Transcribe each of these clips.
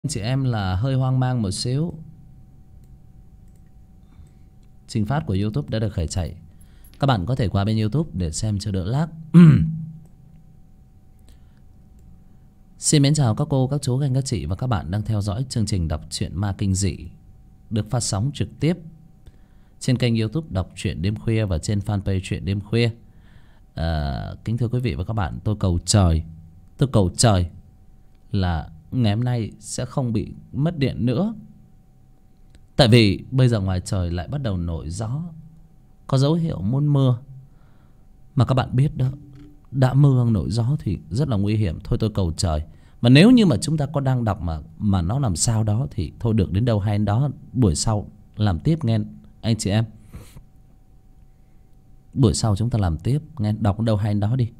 Chị em là hơi hoang mang một xíu. Trình phát của YouTube đã được khởi chạy. Các bạn có thể qua bên YouTube để xem cho đỡ lag. Xin mến chào các cô, các chú, các anh, các chị và các bạn đang theo dõi chương trình đọc truyện ma kinh dị được phát sóng trực tiếp trên kênh YouTube Đọc Truyện Đêm Khuya và trên fanpage Truyện Đêm Khuya. Kính thưa quý vị và các bạn, tôi cầu trời là ngày hôm nay sẽ không bị mất điện nữa. Tại vì bây giờ ngoài trời lại bắt đầu nổi gió, có dấu hiệu muốn mưa. Mà các bạn biết đó, đã mưa nổi gió thì rất là nguy hiểm. Thôi tôi cầu trời. Mà nếu như mà chúng ta có đang đọc mà nó làm sao đó thì thôi được đến đâu hay đến đó. Buổi sau làm tiếp nghe anh chị em. Buổi sau chúng ta làm tiếp nghe, đọc đến đâu hay đến đó đi.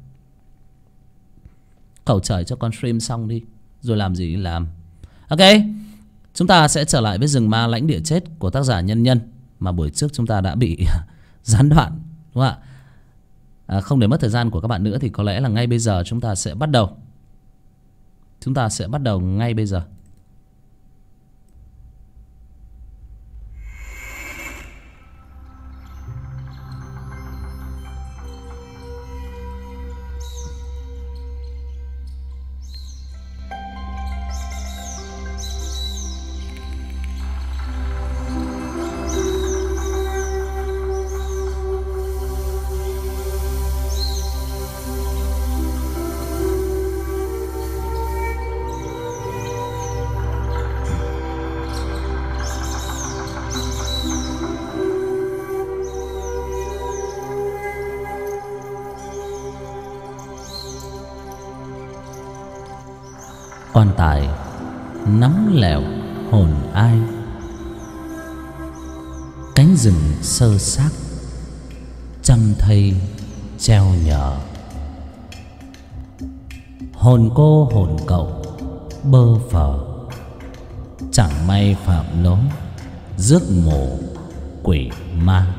Cầu trời cho con stream xong đi rồi làm gì làm. Ok, chúng ta sẽ trở lại với rừng ma lãnh địa chết của tác giả Nhân Nhân mà buổi trước chúng ta đã bị gián đoạn, đúng không ạ? Không để mất thời gian của các bạn nữa thì có lẽ là ngay bây giờ chúng ta sẽ bắt đầu. Chúng ta sẽ bắt đầu ngay bây giờ. Quan tài nắm lẹo hồn ai, cánh rừng sơ xác trăm thây treo nhờ. Hồn cô hồn cậu bơ phờ, chẳng may phạm lỗi rước mồ quỷ ma.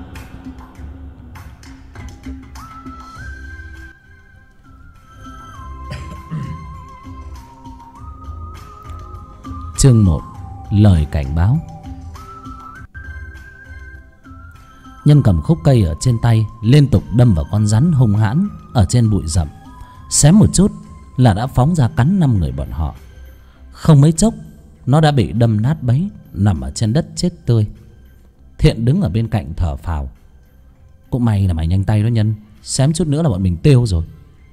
Chương 1. Lời cảnh báo. Nhân cầm khúc cây ở trên tay liên tục đâm vào con rắn hung hãn ở trên bụi rậm. Xém một chút là đã phóng ra cắn 5 người bọn họ. Không mấy chốc nó đã bị đâm nát bấy, nằm ở trên đất chết tươi. Thiện đứng ở bên cạnh thở phào. Cũng may là mày nhanh tay đó Nhân, xém chút nữa là bọn mình tiêu rồi.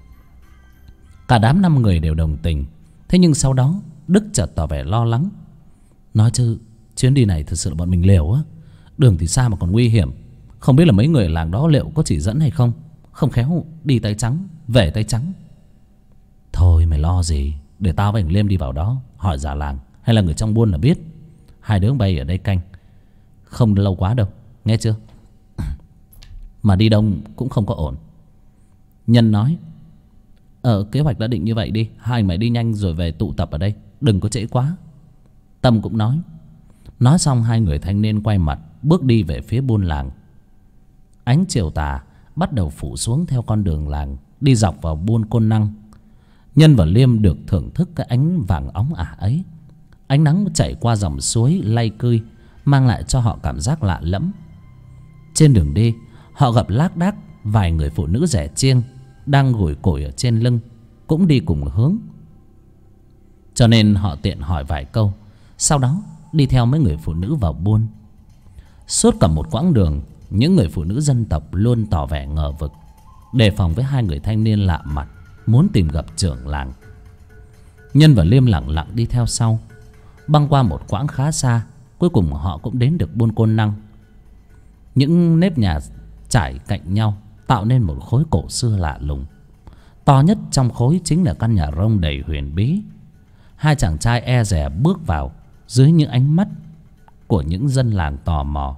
Cả đám 5 người đều đồng tình. Thế nhưng sau đó Đức chợt tỏ vẻ lo lắng. Nói chứ chuyến đi này thật sự là bọn mình liều á. Đường thì xa mà còn nguy hiểm. Không biết là mấy người ở làng đó liệu có chỉ dẫn hay không. Không khéo đi tay trắng về tay trắng. Thôi mày lo gì, để tao với anh Liêm đi vào đó hỏi già làng hay là người trong buôn là biết. Hai đứa bay ở đây canh, không lâu quá đâu, nghe chưa? Mà đi đông cũng không có ổn. Nhân nói, kế hoạch đã định như vậy đi. Hai anh mày đi nhanh rồi về tụ tập ở đây, đừng có trễ quá. Tâm cũng nói. Nói xong hai người thanh niên quay mặt bước đi về phía buôn làng. Ánh chiều tà bắt đầu phủ xuống theo con đường làng đi dọc vào buôn Côn Năng. Nhân và Liêm được thưởng thức cái ánh vàng óng ả ấy. Ánh nắng chảy qua dòng suối lay cươi mang lại cho họ cảm giác lạ lẫm. Trên đường đi họ gặp lác đác vài người phụ nữ rẻ chiêng đang gùi củi ở trên lưng, cũng đi cùng hướng. Cho nên họ tiện hỏi vài câu, sau đó đi theo mấy người phụ nữ vào buôn. Suốt cả một quãng đường, những người phụ nữ dân tộc luôn tỏ vẻ ngờ vực, đề phòng với hai người thanh niên lạ mặt muốn tìm gặp trưởng làng. Nhân và Liêm lặng lặng đi theo sau. Băng qua một quãng khá xa, cuối cùng họ cũng đến được buôn Côn Năng. Những nếp nhà trải cạnh nhau tạo nên một khối cổ xưa lạ lùng. To nhất trong khối chính là căn nhà rông đầy huyền bí. Hai chàng trai e dè bước vào dưới những ánh mắt của những dân làng tò mò.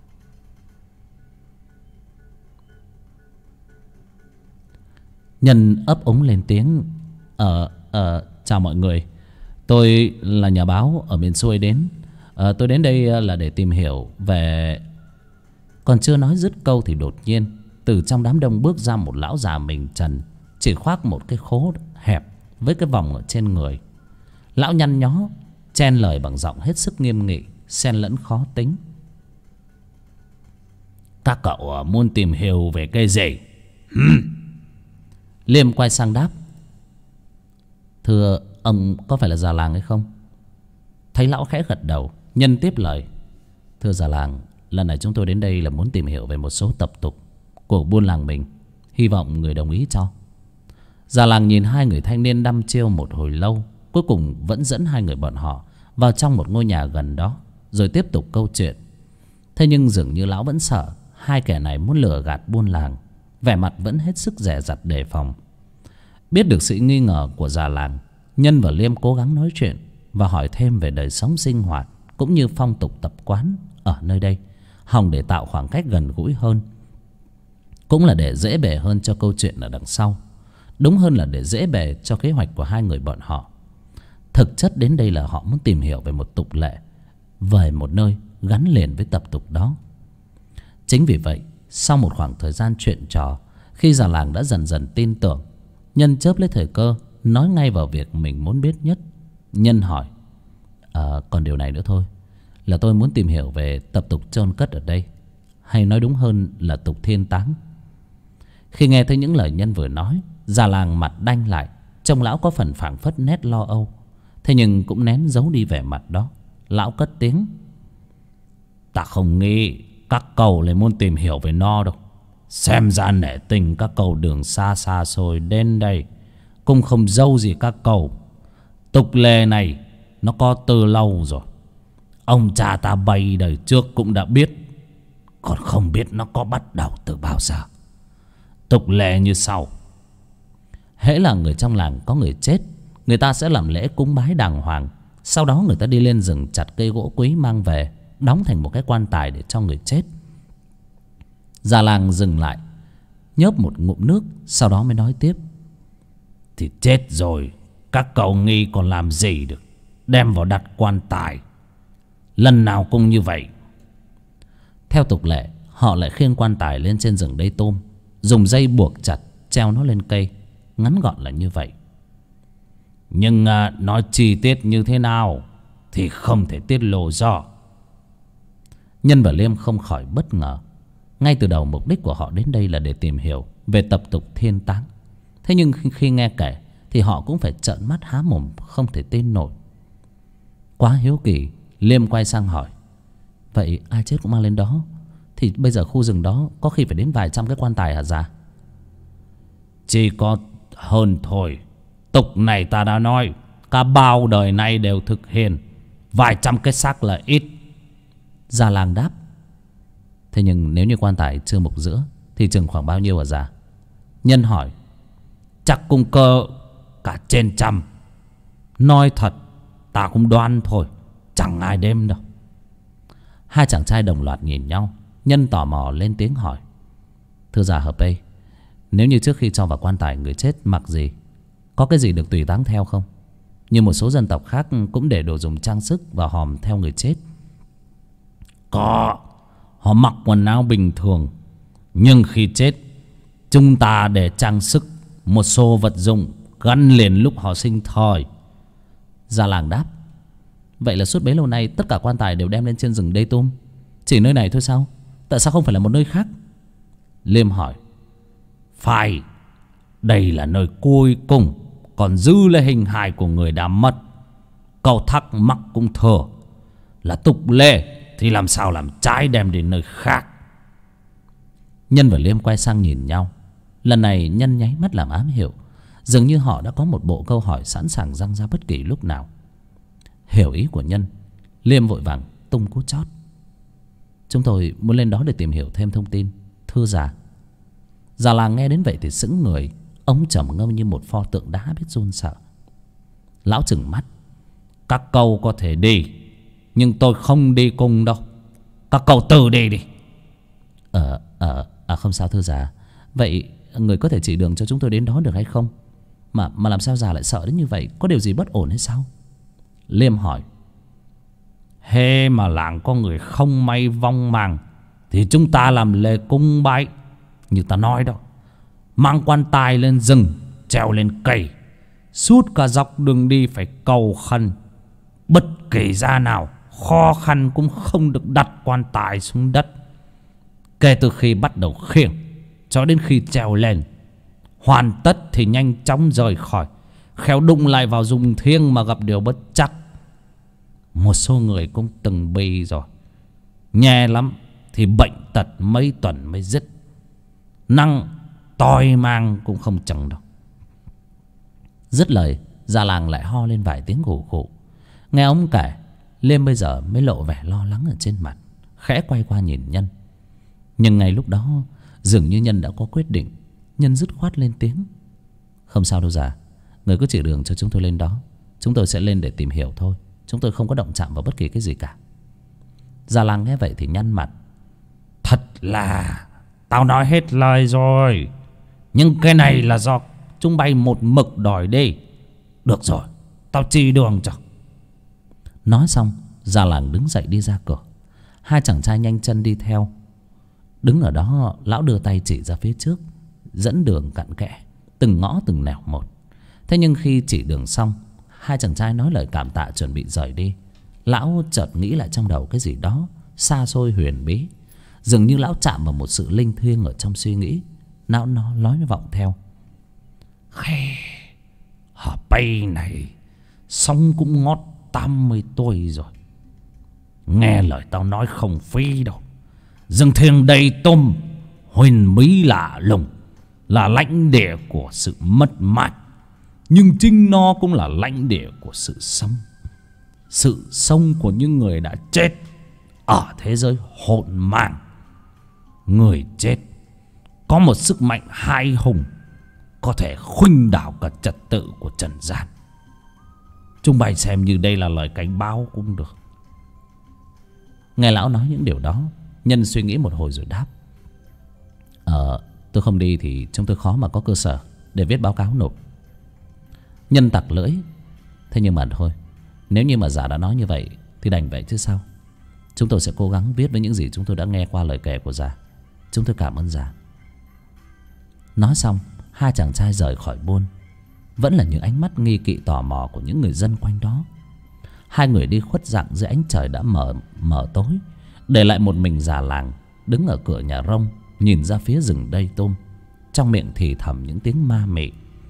Nhân ấp úng lên tiếng. Chào mọi người, tôi là nhà báo ở miền xuôi đến. Tôi đến đây là để tìm hiểu về... Còn chưa nói dứt câu thì đột nhiên từ trong đám đông bước ra một lão già mình trần, chỉ khoác một cái khố hẹp với cái vòng ở trên người. Lão nhăn nhó chen lời bằng giọng hết sức nghiêm nghị, xen lẫn khó tính. Các cậu muốn tìm hiểu về cái gì? Liêm quay sang đáp: thưa ông có phải là già làng hay không? Thấy lão khẽ gật đầu, Nhân tiếp lời: thưa già làng, lần này chúng tôi đến đây là muốn tìm hiểu về một số tập tục của buôn làng mình, hy vọng người đồng ý cho. Già làng nhìn hai người thanh niên đăm chiêu một hồi lâu, cuối cùng vẫn dẫn hai người bọn họ vào trong một ngôi nhà gần đó, rồi tiếp tục câu chuyện. Thế nhưng dường như lão vẫn sợ hai kẻ này muốn lừa gạt buôn làng, vẻ mặt vẫn hết sức dè dặt đề phòng. Biết được sự nghi ngờ của già làng, Nhân và Liêm cố gắng nói chuyện và hỏi thêm về đời sống sinh hoạt cũng như phong tục tập quán ở nơi đây, hòng để tạo khoảng cách gần gũi hơn, cũng là để dễ bề hơn cho câu chuyện ở đằng sau. Đúng hơn là để dễ bề cho kế hoạch của hai người bọn họ. Thực chất đến đây là họ muốn tìm hiểu về một tục lệ, về một nơi gắn liền với tập tục đó. Chính vì vậy, sau một khoảng thời gian chuyện trò, khi già làng đã dần dần tin tưởng, Nhân chớp lấy thời cơ nói ngay vào việc mình muốn biết nhất. Nhân hỏi: còn điều này nữa thôi, là tôi muốn tìm hiểu về tập tục chôn cất ở đây, hay nói đúng hơn là tục thiên táng. Khi nghe thấy những lời Nhân vừa nói, già làng mặt đanh lại, trông lão có phần phảng phất nét lo âu. Thế nhưng cũng nén giấu đi vẻ mặt đó. Lão cất tiếng: ta không nghĩ các cậu lại muốn tìm hiểu về nó đâu. Xem ra nể tình các cậu đường xa xa xôi đến đây, cũng không dâu gì các cậu. Tục lệ này nó có từ lâu rồi. Ông cha ta bay đời trước cũng đã biết, còn không biết nó có bắt đầu từ bao giờ. Tục lệ như sau: hễ là người trong làng có người chết, người ta sẽ làm lễ cúng bái đàng hoàng. Sau đó người ta đi lên rừng chặt cây gỗ quý mang về, đóng thành một cái quan tài để cho người chết. Già làng dừng lại, nhớp một ngụm nước, sau đó mới nói tiếp: thì chết rồi, các cậu nghi còn làm gì được, đem vào đặt quan tài. Lần nào cũng như vậy. Theo tục lệ, họ lại khiêng quan tài lên trên rừng Đây Tôm, dùng dây buộc chặt, treo nó lên cây. Ngắn gọn là như vậy. Nhưng nói chi tiết như thế nào thì không thể tiết lộ rõ. Nhân và Liêm không khỏi bất ngờ. Ngay từ đầu mục đích của họ đến đây là để tìm hiểu về tập tục thiên táng. Thế nhưng khi nghe kể thì họ cũng phải trợn mắt há mồm không thể tin nổi. Quá hiếu kỳ, Liêm quay sang hỏi: vậy ai chết cũng mang lên đó, thì bây giờ khu rừng đó có khi phải đến vài trăm cái quan tài hả già? Chỉ có hơn thôi. Tục này ta đã nói, cả bao đời nay đều thực hiện. Vài trăm cái xác là ít. Già làng đáp: thế nhưng nếu như quan tài chưa mục giữa thì chừng khoảng bao nhiêu hả già? Nhân hỏi: chắc cũng cỡ cả trên trăm. Nói thật, ta cũng đoán thôi, chẳng ai đếm đâu. Hai chàng trai đồng loạt nhìn nhau. Nhân tò mò lên tiếng hỏi: thưa già Hợp Ây, nếu như trước khi cho vào quan tài người chết mặc gì, có cái gì được tùy táng theo không? Như một số dân tộc khác cũng để đồ dùng trang sức và hòm theo người chết. Có, họ mặc quần áo bình thường, nhưng khi chết, chúng ta để trang sức một số vật dụng gắn liền lúc họ sinh thời. Già làng đáp: vậy là suốt bấy lâu nay tất cả quan tài đều đem lên trên rừng Đây Tôm, chỉ nơi này thôi sao? Tại sao không phải là một nơi khác? Liêm hỏi: phải, đây là nơi cuối cùng còn giữ lại hình hài của người đã mất. Cậu thắc mắc cũng thừa, là tục lệ thì làm sao làm trái đem đến nơi khác. Nhân và Liêm quay sang nhìn nhau. Lần này Nhân nháy mắt làm ám hiệu, dường như họ đã có một bộ câu hỏi sẵn sàng giăng ra bất kỳ lúc nào. Hiểu ý của Nhân, Liêm vội vàng tung cú chót: chúng tôi muốn lên đó để tìm hiểu thêm thông tin, thưa già. Già làng nghe đến vậy thì sững người. Ông trầm ngâm như một pho tượng đá biết run sợ. Lão trừng mắt: các cậu có thể đi, nhưng tôi không đi cùng đâu. Các cậu tự đi đi. Không sao thưa già. Vậy người có thể chỉ đường cho chúng tôi đến đó được hay không? Mà làm sao già lại sợ đến như vậy? Có điều gì bất ổn hay sao? Liêm hỏi: hễ mà làng có người không may vong màng thì chúng ta làm lễ cúng bái như ta nói đó, mang quan tài lên rừng, treo lên cây, suốt cả dọc đường đi phải cầu khẩn bất kỳ gia nào khó khăn cũng không được đặt quan tài xuống đất. Kể từ khi bắt đầu khiêng cho đến khi trèo lên, hoàn tất thì nhanh chóng rời khỏi, khéo đụng lại vào dùng thiêng mà gặp điều bất chắc. Một số người cũng từng bị rồi, nhẹ lắm thì bệnh tật mấy tuần mới dứt, nặng toi mang cũng không chừng đâu. Dứt lời, già làng lại ho lên vài tiếng gù gù. Nghe ông kể, Liêm bây giờ mới lộ vẻ lo lắng ở trên mặt, khẽ quay qua nhìn Nhân. Nhưng ngay lúc đó dường như Nhân đã có quyết định. Nhân dứt khoát lên tiếng: "Không sao đâu già, người cứ chỉ đường cho chúng tôi lên đó. Chúng tôi sẽ lên để tìm hiểu thôi. Chúng tôi không có động chạm vào bất kỳ cái gì cả." Già làng nghe vậy thì nhăn mặt: "Thật là tao nói hết lời rồi, nhưng cái này là do chúng bay một mực đòi đi. Được rồi, tao chỉ đường cho." Nói xong, già làng đứng dậy đi ra cửa. Hai chàng trai nhanh chân đi theo. Đứng ở đó, lão đưa tay chỉ ra phía trước, dẫn đường cặn kẽ, từng ngõ từng nẻo một. Thế nhưng khi chỉ đường xong, hai chàng trai nói lời cảm tạ chuẩn bị rời đi. Lão chợt nghĩ lại trong đầu cái gì đó xa xôi huyền bí. Dường như lão chạm vào một sự linh thiêng ở trong suy nghĩ. Não nó nói vọng theo: "Hả bay này sống cũng ngót 80 tuổi rồi. Nghe lời tao nói không phí đâu. Rừng thiêng đầy tôm, huyền bí lạ lùng, là lãnh địa của sự mất mát, nhưng chính nó cũng là lãnh địa của sự sống. Sự sống của những người đã chết ở thế giới hỗn mang. Người chết có một sức mạnh hai hùng, có thể khuynh đảo cả trật tự của trần gian. Chúng bay xem như đây là lời cảnh báo cũng được." Nghe lão nói những điều đó, Nhân suy nghĩ một hồi rồi đáp: "Tôi không đi thì chúng tôi khó mà có cơ sở để viết báo cáo nộp." Nhân tặc lưỡi: "Thế nhưng mà thôi, nếu như mà già đã nói như vậy thì đành vậy chứ sao. Chúng tôi sẽ cố gắng viết với những gì chúng tôi đã nghe qua lời kể của già. Chúng tôi cảm ơn già." Nói xong, hai chàng trai rời khỏi buôn. Vẫn là những ánh mắt nghi kỵ tò mò của những người dân quanh đó. Hai người đi khuất dặn dưới ánh trời đã mờ tối, để lại một mình già làng đứng ở cửa nhà rông, nhìn ra phía rừng đầy tôm, trong miệng thì thầm những tiếng ma mị: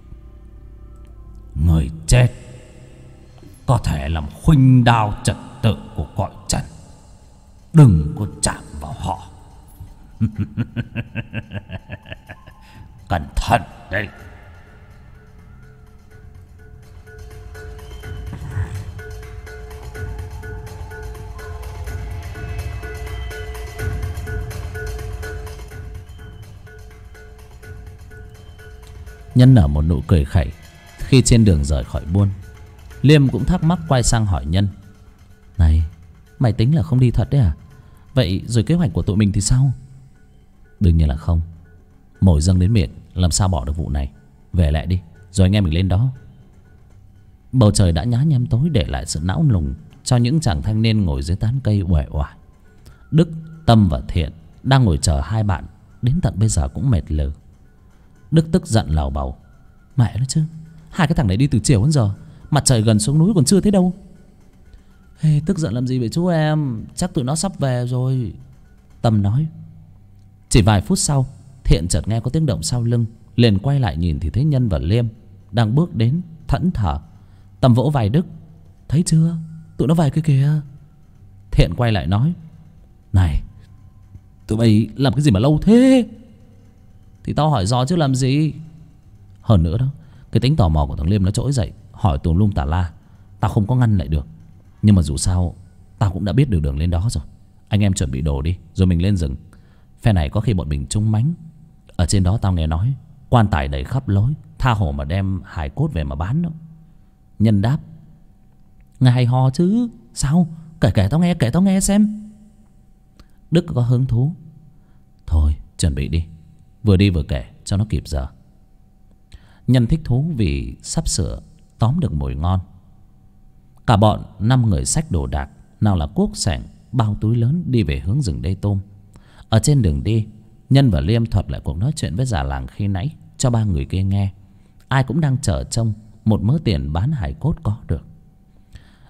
"Người chết có thể làm khuynh đao trật tự của cõi trần. Đừng có chạm vào họ." Cẩn thận đấy. Nhân nở một nụ cười khẩy khi trên đường rời khỏi buôn. Liêm cũng thắc mắc quay sang hỏi Nhân: "Này, mày tính là không đi thật đấy à? Vậy rồi kế hoạch của tụi mình thì sao?" "Đương nhiên là không. Mồi dâng đến miệng, làm sao bỏ được vụ này. Về lại đi, rồi anh em mình lên đó." Bầu trời đã nhá nhem tối, để lại sự não nùng cho những chàng thanh niên ngồi dưới tán cây uể oải. Đức, Tâm và Thiện đang ngồi chờ hai bạn đến tận bây giờ cũng mệt lử. Đức tức giận lào bầu: "Mẹ nó chứ, hai cái thằng này đi từ chiều đến giờ, mặt trời gần xuống núi còn chưa thấy đâu." "Hey, tức giận làm gì vậy chú em, chắc tụi nó sắp về rồi." Tâm nói. Chỉ vài phút sau, Thiện chợt nghe có tiếng động sau lưng, liền quay lại nhìn thì thấy Nhân và Liêm đang bước đến thẫn thờ. Tâm vỗ vai Đức: "Thấy chưa, tụi nó về kia kìa." Thiện quay lại nói: "Này, tụi bay làm cái gì mà lâu thế?" "Thì tao hỏi dò chứ làm gì. Hơn nữa đó, cái tính tò mò của thằng Liêm nó trỗi dậy, hỏi tùm lum tà la. Tao không có ngăn lại được. Nhưng mà dù sao tao cũng đã biết được đường lên đó rồi. Anh em chuẩn bị đồ đi, rồi mình lên rừng. Phe này có khi bọn mình trúng mánh. Ở trên đó tao nghe nói quan tài đầy khắp lối, tha hồ mà đem hài cốt về mà bán đó." Nhân đáp: "Nghe hay ho chứ. Sao? Kể tao nghe xem." Đức có hứng thú: "Thôi chuẩn bị đi, vừa đi vừa kể cho nó kịp giờ." Nhân thích thú vì sắp sửa tóm được mồi ngon. Cả bọn 5 người xách đồ đạc, nào là cuốc xẻng, bao túi lớn, đi về hướng rừng Đê Tôm. Ở trên đường đi, Nhân và Liêm thuật lại cuộc nói chuyện với già làng khi nãy cho 3 người kia nghe. Ai cũng đang chờ trông một mớ tiền bán hài cốt có được.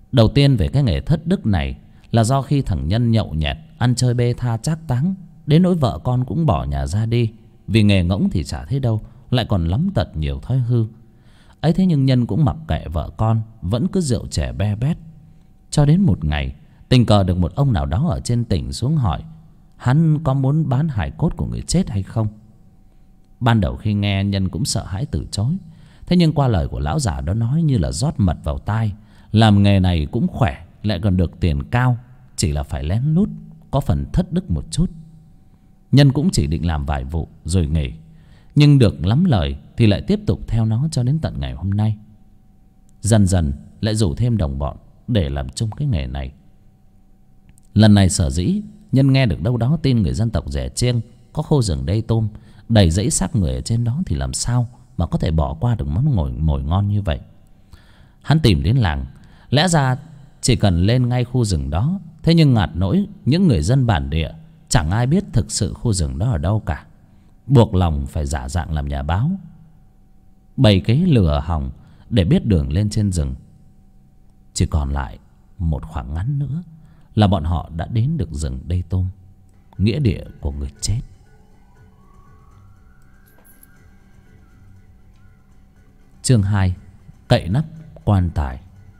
Đầu tiên về cái nghề thất đức này là do khi thằng Nhân nhậu nhẹt, ăn chơi bê tha trác táng, đến nỗi vợ con cũng bỏ nhà ra đi. Vì nghề ngỗng thì chả thấy đâu, lại còn lắm tật nhiều thói hư. Ấy thế nhưng Nhân cũng mặc kệ vợ con, vẫn cứ rượu chè be bét. Cho đến một ngày, tình cờ được một ông nào đó ở trên tỉnh xuống hỏi hắn có muốn bán hài cốt của người chết hay không. Ban đầu khi nghe, Nhân cũng sợ hãi từ chối. Thế nhưng qua lời của lão già đó nói như là rót mật vào tai, làm nghề này cũng khỏe, lại còn được tiền cao, chỉ là phải lén lút, có phần thất đức một chút. Nhân cũng chỉ định làm vài vụ rồi nghỉ, nhưng được lắm lời thì lại tiếp tục theo nó cho đến tận ngày hôm nay. Dần dần lại rủ thêm đồng bọn để làm chung cái nghề này. Lần này sở dĩ Nhân nghe được đâu đó tin người dân tộc Dẻ Chiêng có khu rừng Đê Tôm đầy dãy xác người ở trên đó, thì làm sao mà có thể bỏ qua được món mồi ngon như vậy. Hắn tìm đến làng, lẽ ra chỉ cần lên ngay khu rừng đó. Thế nhưng ngạt nỗi những người dân bản địa chẳng ai biết thực sự khu rừng đó ở đâu cả, buộc lòng phải giả dạng làm nhà báo, bày kế lừa hòng để biết đường lên trên rừng. Chỉ còn lại một khoảng ngắn nữa là bọn họ đã đến được rừng Đê Tôm, nghĩa địa của người chết. Chương 2: Cậy nắp quan tài.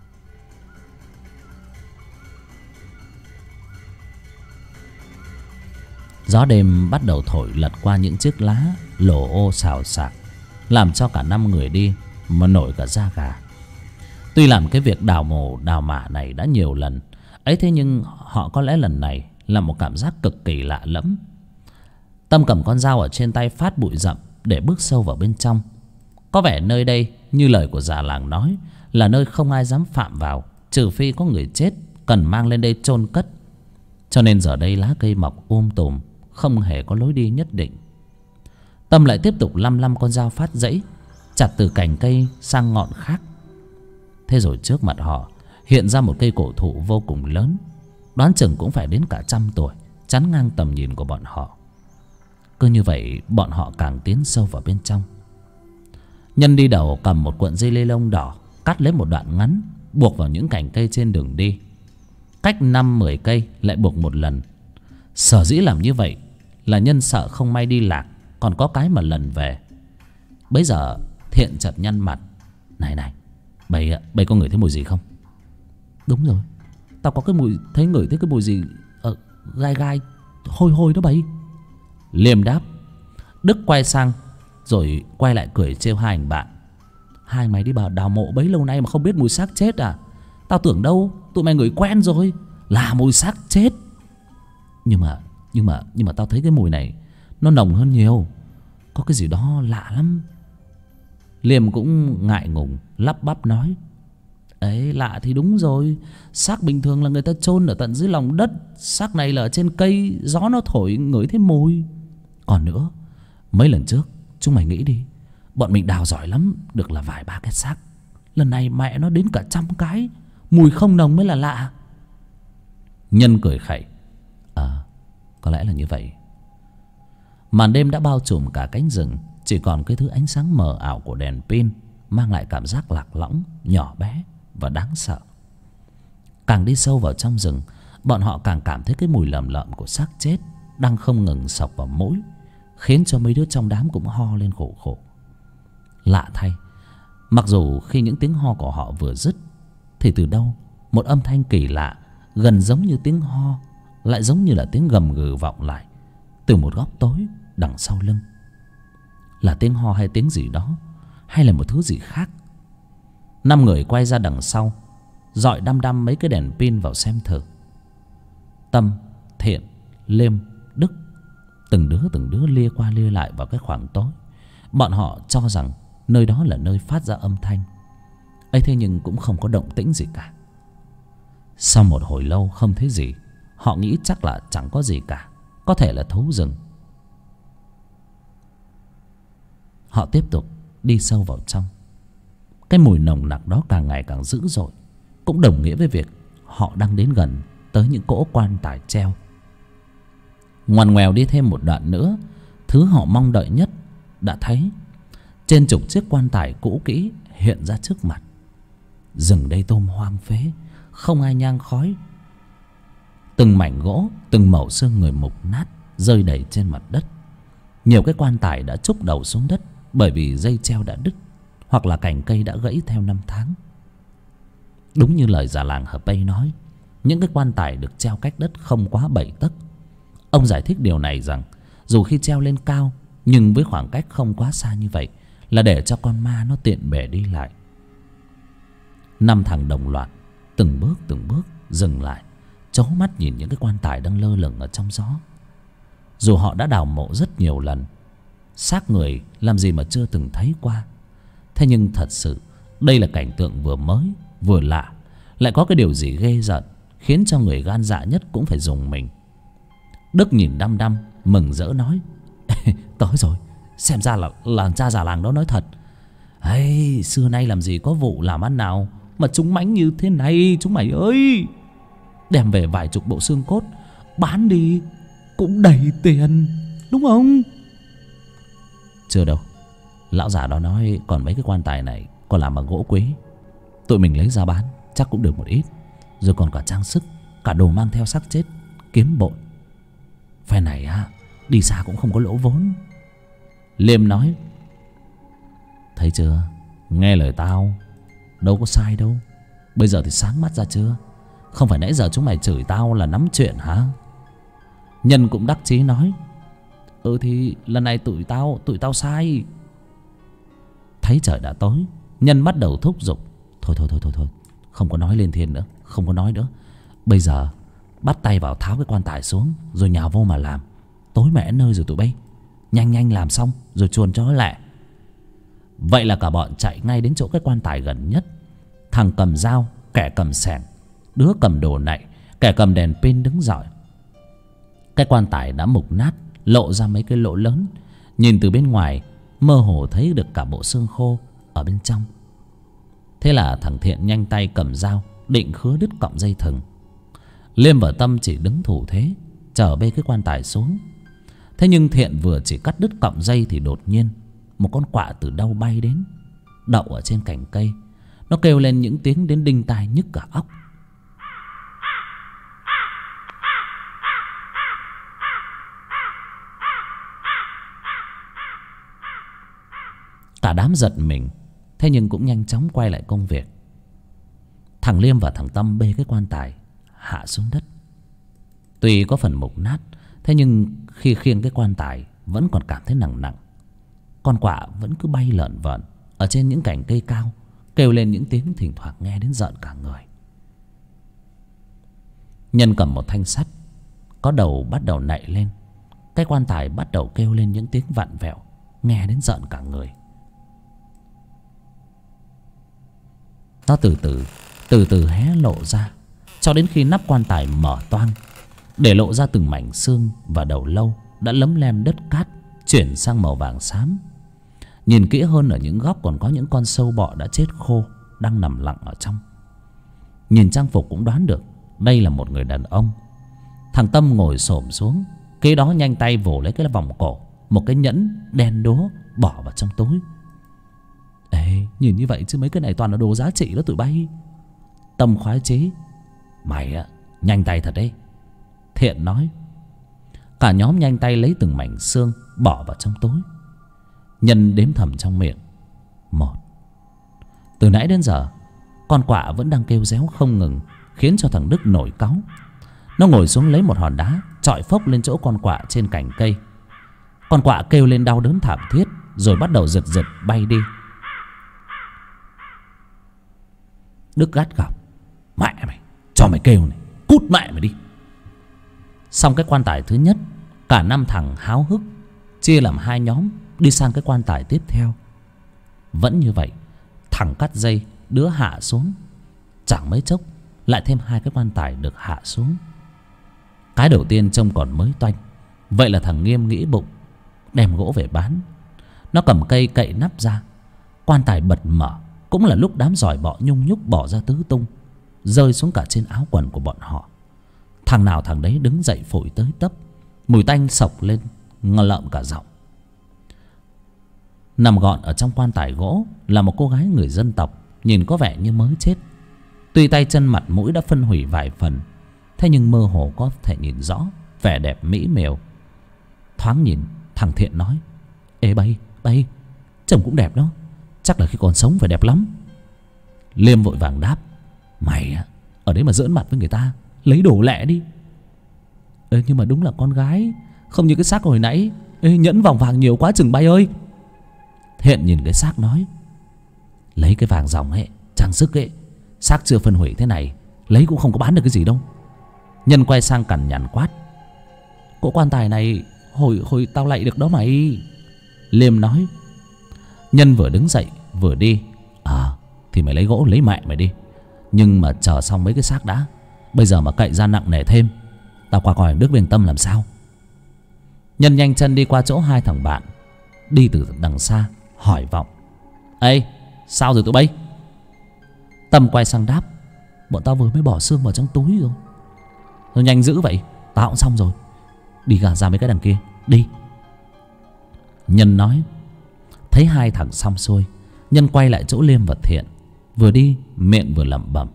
Gió đêm bắt đầu thổi lật qua những chiếc lá lổ ô xào xạc, làm cho cả năm người đi mà nổi cả da gà. Tuy làm cái việc đào mồ đào mả này đã nhiều lần ấy, thế nhưng họ có lẽ lần này là một cảm giác cực kỳ lạ lẫm. Tâm cầm con dao ở trên tay phát bụi rậm để bước sâu vào bên trong. Có vẻ nơi đây như lời của già làng nói là nơi không ai dám phạm vào, trừ phi có người chết cần mang lên đây chôn cất. Cho nên giờ đây lá cây mọc tùm, không hề có lối đi nhất định. Tâm lại tiếp tục lăm con dao phát rẫy, chặt từ cành cây sang ngọn khác. Thế rồi trước mặt họ hiện ra một cây cổ thụ vô cùng lớn, đoán chừng cũng phải đến cả 100 tuổi, chắn ngang tầm nhìn của bọn họ. Cứ như vậy bọn họ càng tiến sâu vào bên trong. Nhân đi đầu cầm một cuộn dây lê lông đỏ, cắt lấy một đoạn ngắn, buộc vào những cành cây trên đường đi. Cách 5-10 cây lại buộc một lần. Sở dĩ làm như vậy là Nhân sợ không may đi lạc, còn có cái mà lần về. Bấy giờ Thiện chợt nhăn mặt: Này, bầy có ngửi thấy mùi gì không? Đúng rồi, tao có cái mùi, ngửi thấy cái mùi gì gai hôi đó bầy. Liêm đáp. Đức quay sang rồi quay lại cười trêu hai anh bạn: Hai mày đi vào đào mộ bấy lâu nay mà không biết mùi xác chết à? Tao tưởng đâu tụi mày ngửi quen rồi, là mùi xác chết. Nhưng mà tao thấy cái mùi này nó nồng hơn nhiều, có cái gì đó lạ lắm. Liêm cũng ngại ngùng lắp bắp nói: Ấy, lạ thì đúng rồi, xác bình thường là người ta chôn ở tận dưới lòng đất, xác này là ở trên cây, gió nó thổi ngửi thấy mùi. Còn nữa, mấy lần trước chúng mày nghĩ đi, bọn mình đào giỏi lắm, được là vài ba cái xác. Lần này mẹ nó đến cả 100 cái, mùi không nồng mới là lạ. Nhân cười khẩy: Có lẽ là như vậy. Màn đêm đã bao trùm cả cánh rừng, chỉ còn cái thứ ánh sáng mờ ảo của đèn pin mang lại cảm giác lạc lõng, nhỏ bé và đáng sợ. Càng đi sâu vào trong rừng, bọn họ càng cảm thấy cái mùi lợm lợm của xác chết đang không ngừng xộc vào mũi, khiến cho mấy đứa trong đám cũng ho lên khổ khổ. Lạ thay, mặc dù khi những tiếng ho của họ vừa dứt thì từ đâu một âm thanh kỳ lạ, gần giống như tiếng ho, lại giống như là tiếng gầm gừ vọng lại từ một góc tối đằng sau lưng. Là tiếng ho hay tiếng gì đó, hay là một thứ gì khác? 5 người quay ra đằng sau, dọi đăm mấy cái đèn pin vào xem thử. Tâm, Thiện, Liêm, Đức từng đứa lia qua lia lại vào cái khoảng tối. Bọn họ cho rằng nơi đó là nơi phát ra âm thanh ấy, thế nhưng cũng không có động tĩnh gì cả. Sau một hồi lâu không thấy gì, họ nghĩ chắc là chẳng có gì cả, có thể là thú rừng. Họ tiếp tục đi sâu vào trong. Cái mùi nồng nặc đó càng ngày càng dữ dội, cũng đồng nghĩa với việc họ đang đến gần tới những cỗ quan tài treo. Ngoằn ngoèo đi thêm một đoạn nữa, thứ họ mong đợi nhất đã thấy. Trên chục chiếc quan tài cũ kỹ hiện ra trước mặt. Rừng Đê Tôm hoang phế, không ai nhang khói. Từng mảnh gỗ, từng mẩu xương người mục nát rơi đầy trên mặt đất. Nhiều cái quan tài đã trúc đầu xuống đất bởi vì dây treo đã đứt hoặc là cành cây đã gãy theo năm tháng. Đúng như lời già làng Hợp Pây nói, những cái quan tài được treo cách đất không quá 7 tấc. Ông giải thích điều này rằng dù khi treo lên cao nhưng với khoảng cách không quá xa như vậy là để cho con ma nó tiện bề đi lại. 5 thằng đồng loạt từng bước dừng lại, chố mắt nhìn những cái quan tài đang lơ lửng ở trong gió. Dù họ đã đào mộ rất nhiều lần, xác người làm gì mà chưa từng thấy qua. Thế nhưng thật sự đây là cảnh tượng vừa mới vừa lạ, lại có cái điều gì ghê rợn khiến cho người gan dạ nhất cũng phải rùng mình. Đức nhìn đăm đăm mừng rỡ nói: tới rồi, xem ra là cha già làng đó nói thật. Ấy, xưa nay làm gì có vụ làm ăn nào mà chúng mãnh như thế này chúng mày ơi. Đem về vài chục bộ xương cốt bán đi cũng đầy tiền, đúng không? Chưa đâu, lão già đó nói còn mấy cái quan tài này còn làm bằng gỗ quế, tụi mình lấy ra bán chắc cũng được một ít. Rồi còn cả trang sức, cả đồ mang theo xác chết, kiếm bộn. Phe này á, đi xa cũng không có lỗ vốn. Liêm nói: thấy chưa, nghe lời tao đâu có sai đâu. Bây giờ thì sáng mắt ra chưa? Không phải nãy giờ chúng mày chửi tao là nắm chuyện hả? Nhân cũng đắc chí nói: thì lần này tụi tao sai. Thấy trời đã tối, Nhân bắt đầu thúc giục: thôi, không có nói lên thiên nữa, không có nói nữa. Bây giờ bắt tay vào tháo cái quan tài xuống rồi nhào vô mà làm. Tối mẹ nơi rồi tụi bay, nhanh làm xong rồi chuồn cho nó lẹ. Vậy là cả bọn chạy ngay đến chỗ cái quan tài gần nhất. Thằng cầm dao, kẻ cầm xẻng, đứa cầm đồ nạy, kẻ cầm đèn pin đứng dọi. Cái quan tài đã mục nát, lộ ra mấy cái lỗ lớn. Nhìn từ bên ngoài mơ hồ thấy được cả bộ xương khô ở bên trong. Thế là thằng Thiện nhanh tay cầm dao định khứa đứt cọng dây thừng. Liêm và Tâm chỉ đứng thủ thế chờ bê cái quan tài xuống. Thế nhưng Thiện vừa chỉ cắt đứt cọng dây thì đột nhiên một con quạ từ đâu bay đến, đậu ở trên cành cây. Nó kêu lên những tiếng đến đinh tai nhức cả óc. Cả đám giật mình, thế nhưng cũng nhanh chóng quay lại công việc. Thằng Liêm và thằng Tâm bê cái quan tài hạ xuống đất. Tuy có phần mục nát, thế nhưng khi khiêng cái quan tài vẫn còn cảm thấy nặng. Con quạ vẫn cứ bay lởn vởn ở trên những cành cây cao, kêu lên những tiếng thỉnh thoảng nghe đến rợn cả người. Nhân cầm một thanh sắt, có đầu bắt đầu nạy lên. Cái quan tài bắt đầu kêu lên những tiếng vặn vẹo, nghe đến rợn cả người. Nó từ từ hé lộ ra, cho đến khi nắp quan tài mở toang, để lộ ra từng mảnh xương và đầu lâu đã lấm lem đất cát chuyển sang màu vàng xám. Nhìn kỹ hơn, ở những góc còn có những con sâu bọ đã chết khô đang nằm lặng ở trong. Nhìn trang phục cũng đoán được đây là một người đàn ông. Thằng Tâm ngồi xổm xuống, kế đó nhanh tay vồ lấy cái vòng cổ, một cái nhẫn đen đúa bỏ vào trong túi. Ê, nhìn như vậy chứ mấy cái này toàn là đồ giá trị đó tụi bay. Tâm khoái chí: mày á, nhanh tay thật đấy. Thiện nói. Cả nhóm nhanh tay lấy từng mảnh xương bỏ vào trong túi. Nhân đếm thầm trong miệng: 1. Từ nãy đến giờ con quạ vẫn đang kêu réo không ngừng, khiến cho thằng Đức nổi cáu. Nó ngồi xuống lấy một hòn đá chọi phốc lên chỗ con quạ trên cành cây. Con quạ kêu lên đau đớn thảm thiết, rồi bắt đầu giật bay đi. Đức gắt gỏng: mẹ mày, cho mày kêu này, cút mẹ mày đi. Xong cái quan tài thứ nhất, cả 5 thằng háo hức chia làm 2 nhóm đi sang cái quan tài tiếp theo. Vẫn như vậy, thằng cắt dây đứa hạ xuống. Chẳng mấy chốc lại thêm 2 cái quan tài được hạ xuống. Cái đầu tiên trông còn mới toanh, vậy là thằng Nghiêm nghĩ bụng đem gỗ về bán. Nó cầm cây cậy nắp ra, quan tài bật mở. Cũng là lúc đám giỏi bọ nhung nhúc bỏ ra tứ tung, rơi xuống cả trên áo quần của bọn họ. Thằng nào thằng đấy đứng dậy phủi tới tấp, mùi tanh sộc lên lợm cả giọng. Nằm gọn ở trong quan tài gỗ là một cô gái người dân tộc, nhìn có vẻ như mới chết. Tuy tay chân mặt mũi đã phân hủy vài phần, thế nhưng mơ hồ có thể nhìn rõ vẻ đẹp mỹ miều. Thoáng nhìn, thằng Thiện nói: Ê bay, chồng cũng đẹp đó, chắc là khi còn sống phải đẹp lắm. Liêm vội vàng đáp: Mày ở đấy mà giỡn mặt với người ta, lấy đồ lẹ đi. Ê, nhưng mà đúng là con gái, không như cái xác hồi nãy. Ê, nhẫn vòng vàng nhiều quá chừng bay ơi. Thiện nhìn cái xác nói: Lấy cái vàng dòng ấy, trang sức ấy, xác chưa phân hủy thế này, lấy cũng không có bán được cái gì đâu. Nhân quay sang cằn nhằn quát: Cỗ quan tài này hồi tao lạy được đó mày. Liêm nói. Nhân vừa đứng dậy vừa đi: Thì mày lấy gỗ lấy mẹ mày đi, nhưng mà chờ xong mấy cái xác đã. Bây giờ mà cậy ra nặng nề thêm, tao qua coi Đức Viên Tâm làm sao. Nhân nhanh chân đi qua chỗ hai thằng bạn, đi từ đằng xa hỏi vọng: Ê, sao rồi tụi bay? Tâm quay sang đáp: Bọn tao vừa mới bỏ xương vào trong túi rồi. Thôi nhanh dữ vậy, tao cũng xong rồi. Đi ra mấy cái đằng kia đi. Nhân nói. Thấy hai thằng xong xuôi, Nhân quay lại chỗ Liêm và Thiện, vừa đi miệng vừa lẩm bẩm: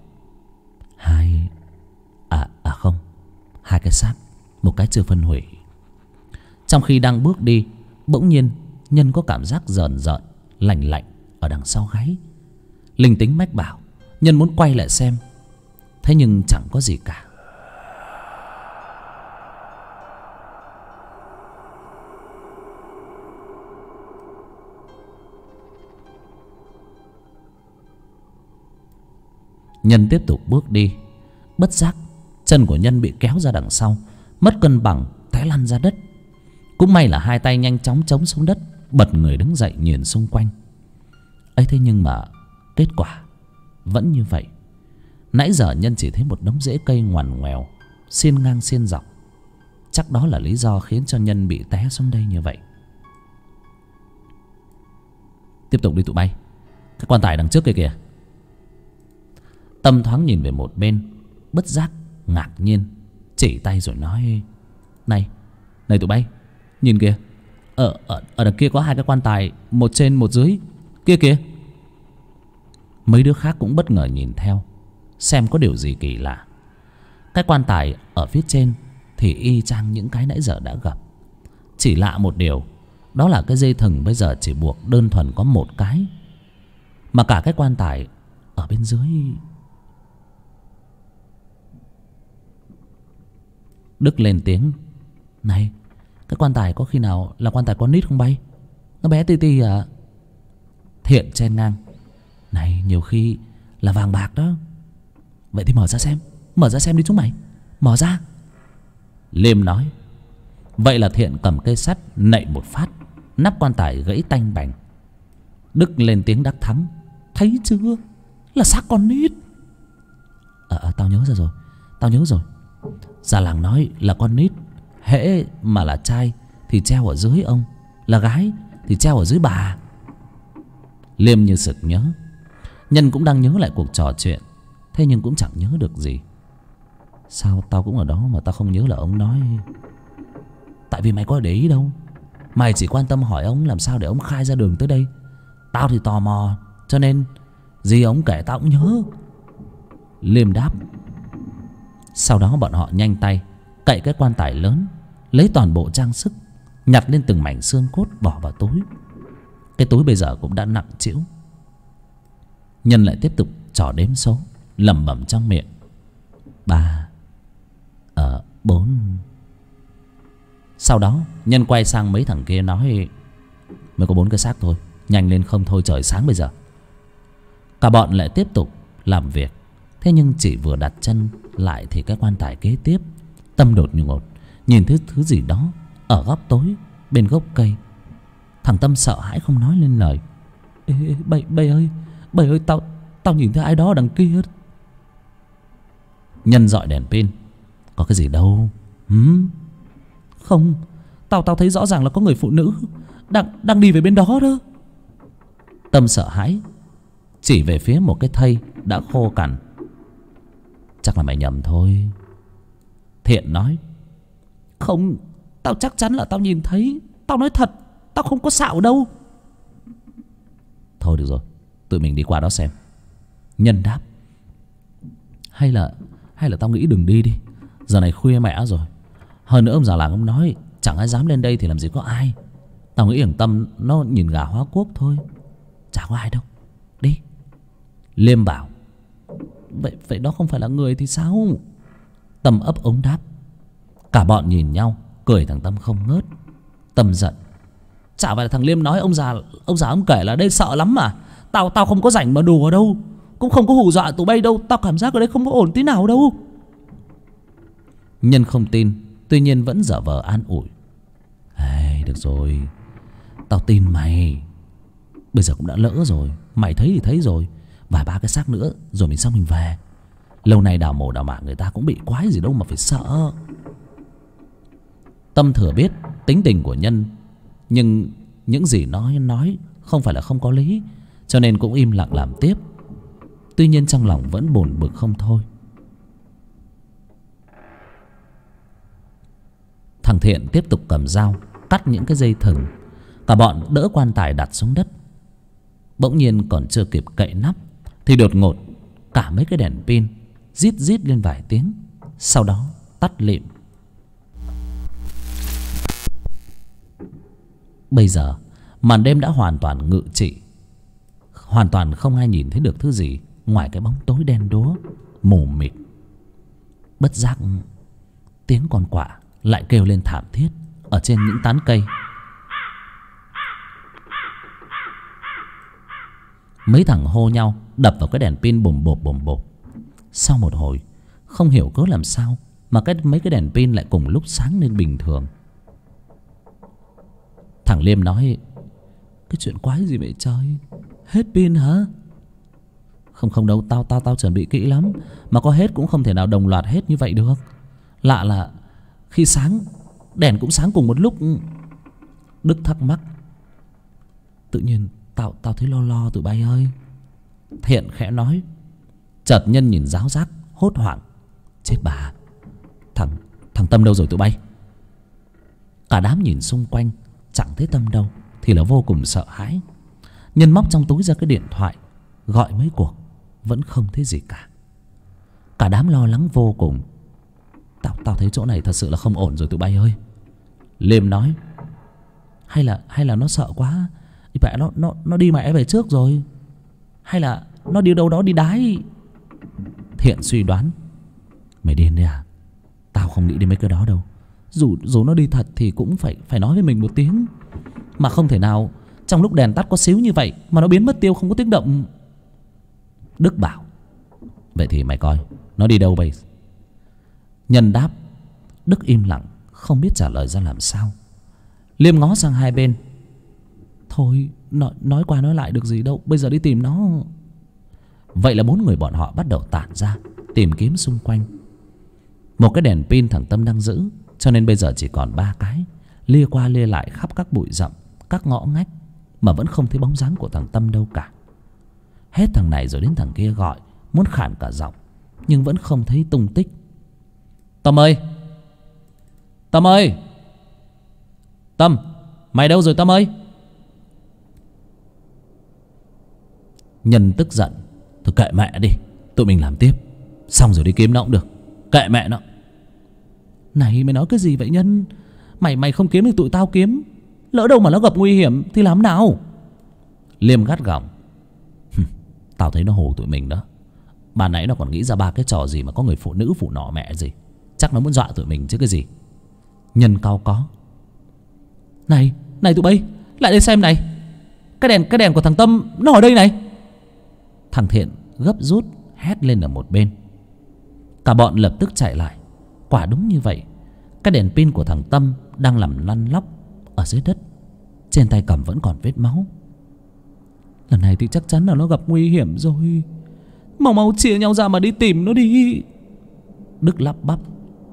Không, hai cái xác, một cái chưa phân hủy. Trong khi đang bước đi, bỗng nhiên Nhân có cảm giác rờn rợn lạnh lạnh ở đằng sau gáy. Linh tính mách bảo Nhân muốn quay lại xem, thế nhưng chẳng có gì cả. Nhân tiếp tục bước đi, bất giác chân của Nhân bị kéo ra đằng sau, mất cân bằng té lăn ra đất. Cũng may là hai tay nhanh chóng chống xuống đất, bật người đứng dậy nhìn xung quanh. ấy thế nhưng mà kết quả vẫn như vậy. Nãy giờ Nhân chỉ thấy một đống rễ cây ngoằn ngoèo xiên ngang xiên dọc, chắc đó là lý do khiến cho Nhân bị té xuống đây như vậy. Tiếp tục đi tụi bay, cái quan tài đằng trước kia kìa. Tâm thoáng nhìn về một bên, bất giác ngạc nhiên, chỉ tay rồi nói: Này tụi bay, nhìn kìa, ở đằng kia có hai cái quan tài, một trên một dưới kia kìa. Mấy đứa khác cũng bất ngờ nhìn theo, xem có điều gì kỳ lạ. Cái quan tài ở phía trên thì y chang những cái nãy giờ đã gặp, chỉ lạ một điều, đó là cái dây thừng bây giờ chỉ buộc đơn thuần có một cái, mà cả cái quan tài ở bên dưới. Đức lên tiếng: Này, cái quan tài có khi nào là quan tài con nít không bay? Nó bé tí tí à? Thiện chen ngang: Này, nhiều khi là vàng bạc đó. Vậy thì mở ra xem đi chúng mày, mở ra. Liêm nói. Vậy là Thiện cầm cây sắt nạy một phát, nắp quan tài gãy tanh bành. Đức lên tiếng đắc thắng: Thấy chưa, là xác con nít. Tao nhớ rồi. Già làng nói là con nít, hễ mà là trai thì treo ở dưới ông, là gái thì treo ở dưới bà. Liêm như sực nhớ. Nhân cũng đang nhớ lại cuộc trò chuyện, thế nhưng cũng chẳng nhớ được gì. Sao tao cũng ở đó mà tao không nhớ là ông nói? Tại vì mày có để ý đâu, mày chỉ quan tâm hỏi ông làm sao để ông khai ra đường tới đây. Tao thì tò mò, cho nên gì ông kể tao cũng nhớ. Liêm đáp. Sau đó bọn họ nhanh tay cậy cái quan tài lớn, lấy toàn bộ trang sức, nhặt lên từng mảnh xương cốt bỏ vào túi. Cái túi bây giờ cũng đã nặng trĩu. Nhân lại tiếp tục trò đếm số, lẩm bẩm trong miệng: 3, 4. Sau đó Nhân quay sang mấy thằng kia nói: Mới có 4 cái xác thôi, nhanh lên không thôi trời sáng bây giờ. Cả bọn lại tiếp tục làm việc. Thế nhưng chỉ vừa đặt chân lại thì cái quan tài kế tiếp, Tâm đột ngột nhìn thấy thứ gì đó ở góc tối bên gốc cây. Thằng Tâm sợ hãi không nói lên lời. Ê, Bầy ơi, tao nhìn thấy ai đó đằng kia. Nhân dọi đèn pin. Có cái gì đâu. Không, tao thấy rõ ràng là có người phụ nữ đang đi về bên đó đó. Tâm sợ hãi chỉ về phía một cái thây đã khô cằn. Chắc là mày nhầm thôi. Thiện nói. Không, tao chắc chắn là tao nhìn thấy. Tao nói thật, tao không có xạo đâu. Thôi được rồi, tụi mình đi qua đó xem. Nhân đáp. Hay là tao nghĩ đừng đi đi. Giờ này khuya mẹ rồi. Hơn nữa ông già làng ông nói chẳng ai dám lên đây thì làm gì có ai. Tao nghĩ thằng Tâm nó nhìn gà hóa quốc thôi, chả có ai đâu. Đi. Liêm bảo. Vậy đó không phải là người thì sao? Tâm ấp ống đáp. Cả bọn nhìn nhau cười thằng Tâm không ngớt. Tâm giận. Chả phải là thằng Liêm nói ông già ông kể là đây sợ lắm mà. Tao không có rảnh mà đùa đâu, cũng không có hù dọa tụi bay đâu. Tao cảm giác ở đây không có ổn tí nào đâu. Nhân không tin, tuy nhiên vẫn giả vờ an ủi. Được rồi, tao tin mày. Bây giờ cũng đã lỡ rồi, mày thấy thì thấy rồi. Vài ba cái xác nữa rồi mình xong mình về. Lâu nay đào mồ đào mả người ta cũng bị quái gì đâu mà phải sợ. Tâm thừa biết tính tình của Nhân, nhưng những gì nói không phải là không có lý, cho nên cũng im lặng làm tiếp. Tuy nhiên trong lòng vẫn bồn bực không thôi. Thằng Thiện tiếp tục cầm dao cắt những cái dây thừng. Cả bọn đỡ quan tài đặt xuống đất. Bỗng nhiên còn chưa kịp cậy nắp thì đột ngột cả mấy cái đèn pin rít rít lên vài tiếng, sau đó tắt lịm. Bây giờ màn đêm đã hoàn toàn ngự trị, hoàn toàn không ai nhìn thấy được thứ gì ngoài cái bóng tối đen đúa mù mịt. Bất giác tiếng con quạ lại kêu lên thảm thiết ở trên những tán cây. Mấy thằng hô nhau đập vào cái đèn pin bồm bộp. Sau một hồi không hiểu cớ làm sao mà mấy cái đèn pin lại cùng lúc sáng lên bình thường. Thằng Liêm nói: cái chuyện quái gì vậy trời, hết pin hả? Không đâu, tao chuẩn bị kỹ lắm, mà có hết cũng không thể nào đồng loạt hết như vậy được. Lạ là khi sáng đèn cũng sáng cùng một lúc. Đức thắc mắc. Tự nhiên tao thấy lo tụi bay ơi. Thiện khẽ nói. Chợt Nhân nhìn ráo rác hốt hoảng. Chết bà, thằng Tâm đâu rồi tụi bay? Cả đám nhìn xung quanh chẳng thấy Tâm đâu thì là vô cùng sợ hãi. Nhân móc trong túi ra cái điện thoại gọi mấy cuộc, vẫn không thấy gì cả. Cả đám lo lắng vô cùng. Tao thấy chỗ này thật sự là không ổn rồi tụi bay ơi. Liêm nói. Hay là nó sợ quá, mẹ nó đi mẹ về trước rồi. Hay là nó đi đâu đó đi đái. Thiện suy đoán. Mày điên đấy à? Tao không nghĩ đến mấy cái đó đâu. Dù nó đi thật thì cũng phải nói với mình một tiếng. Mà không thể nào trong lúc đèn tắt có xíu như vậy mà nó biến mất tiêu không có tiếng động. Đức bảo. Vậy thì mày coi nó đi đâu bây? Nhân đáp. Đức im lặng không biết trả lời ra làm sao. Liêm ngó sang hai bên. Thôi nói qua nói lại được gì đâu, bây giờ đi tìm nó. Vậy là bốn người bọn họ bắt đầu tản ra tìm kiếm xung quanh. Một cái đèn pin thằng Tâm đang giữ, cho nên bây giờ chỉ còn ba cái, lia qua lia lại khắp các bụi rậm, các ngõ ngách, mà vẫn không thấy bóng dáng của thằng Tâm đâu cả. Hết thằng này rồi đến thằng kia gọi muốn khản cả giọng, nhưng vẫn không thấy tung tích. Tâm ơi, Tâm ơi, Tâm, mày đâu rồi Tâm ơi? Nhân tức giận. Thôi kệ mẹ đi, tụi mình làm tiếp, xong rồi đi kiếm nó cũng được, kệ mẹ nó. Này mày nói cái gì vậy Nhân? Mày không kiếm thì tụi tao kiếm, lỡ đâu mà nó gặp nguy hiểm thì làm nào? Liêm gắt gỏng. Tao thấy nó hù tụi mình đó. Ban nãy nó còn nghĩ ra ba cái trò gì mà có người phụ nữ phụ nọ mẹ gì. Chắc nó muốn dọa tụi mình chứ cái gì. Nhân cau có. Này tụi bay, lại đây xem này. Cái đèn của thằng Tâm nó ở đây này. Thằng Thiện gấp rút hét lên ở một bên. Cả bọn lập tức chạy lại. Quả đúng như vậy, cái đèn pin của thằng Tâm đang nằm lăn lóc ở dưới đất. Trên tay cầm vẫn còn vết máu. Lần này thì chắc chắn là nó gặp nguy hiểm rồi. Mau chia nhau ra mà đi tìm nó đi. Đức lắp bắp.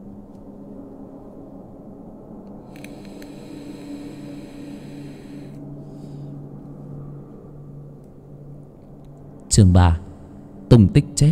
Chương 3. Tung tích chết.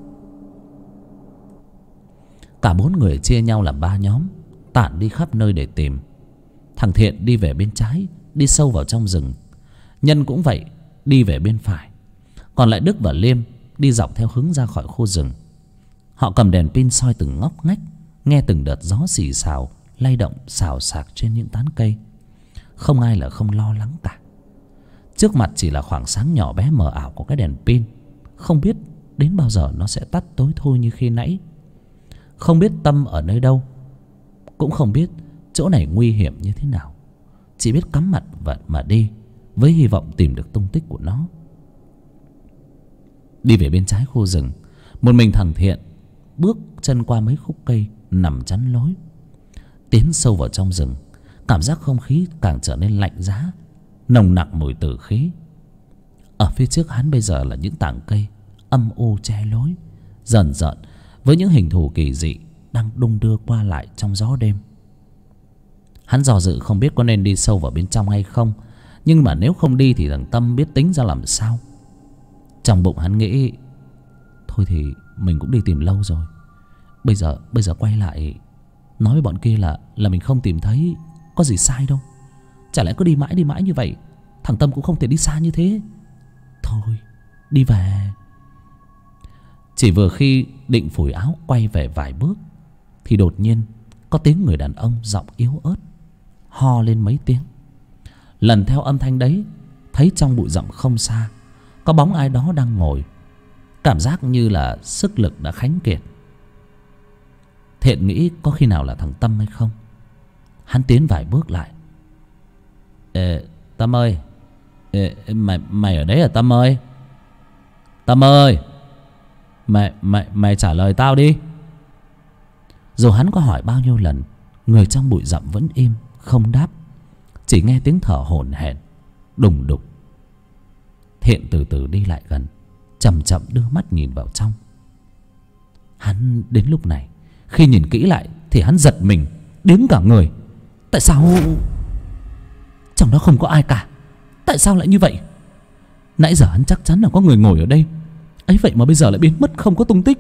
Cả bốn người chia nhau làm ba nhóm, tản đi khắp nơi để tìm. Thằng Thiện đi về bên trái, đi sâu vào trong rừng. Nhân cũng vậy, đi về bên phải. Còn lại Đức và Liêm đi dọc theo hướng ra khỏi khu rừng. Họ cầm đèn pin soi từng ngóc ngách, nghe từng đợt gió xì xào lay động xào xạc trên những tán cây. Không ai là không lo lắng cả. Trước mặt chỉ là khoảng sáng nhỏ bé mờ ảo của cái đèn pin. Không biết đến bao giờ nó sẽ tắt tối thôi như khi nãy. Không biết Tâm ở nơi đâu, cũng không biết chỗ này nguy hiểm như thế nào. Chỉ biết cắm mặt mà đi, với hy vọng tìm được tung tích của nó. Đi về bên trái khu rừng, một mình thằng Thiện bước chân qua mấy khúc cây nằm chắn lối. Tiến sâu vào trong rừng, cảm giác không khí càng trở nên lạnh giá, nồng nặc mùi tử khí. Ở phía trước hắn bây giờ là những tảng cây âm u che lối, dần dần với những hình thù kỳ dị đang đung đưa qua lại trong gió đêm. Hắn dò dự không biết có nên đi sâu vào bên trong hay không, nhưng mà nếu không đi thì thằng Tâm biết tính ra làm sao. Trong bụng hắn nghĩ, thôi thì mình cũng đi tìm lâu rồi, bây giờ quay lại nói với bọn kia là mình không tìm thấy, có gì sai đâu. Chả lẽ cứ đi mãi như vậy, thằng Tâm cũng không thể đi xa như thế. Thôi đi về. Chỉ vừa khi định phủi áo quay về vài bước thì đột nhiên có tiếng người đàn ông giọng yếu ớt ho lên mấy tiếng. Lần theo âm thanh đấy, thấy trong bụi rậm không xa có bóng ai đó đang ngồi. Cảm giác như là sức lực đã khánh kiệt. Thiện nghĩ có khi nào là thằng Tâm hay không. Hắn tiến vài bước lại. Tâm ơi, mày ở đấy à Tâm ơi? Tâm ơi, mày trả lời tao đi. Dù hắn có hỏi bao nhiêu lần, người trong bụi rậm vẫn im không đáp, chỉ nghe tiếng thở hổn hển đùng đục. Thiện từ từ đi lại gần, chậm chậm đưa mắt nhìn vào trong. Hắn đến lúc này, khi nhìn kỹ lại thì hắn giật mình đến cả người. Tại sao trong đó không có ai cả? Tại sao lại như vậy? Nãy giờ hắn chắc chắn là có người ngồi ở đây ấy, vậy mà bây giờ lại biến mất không có tung tích.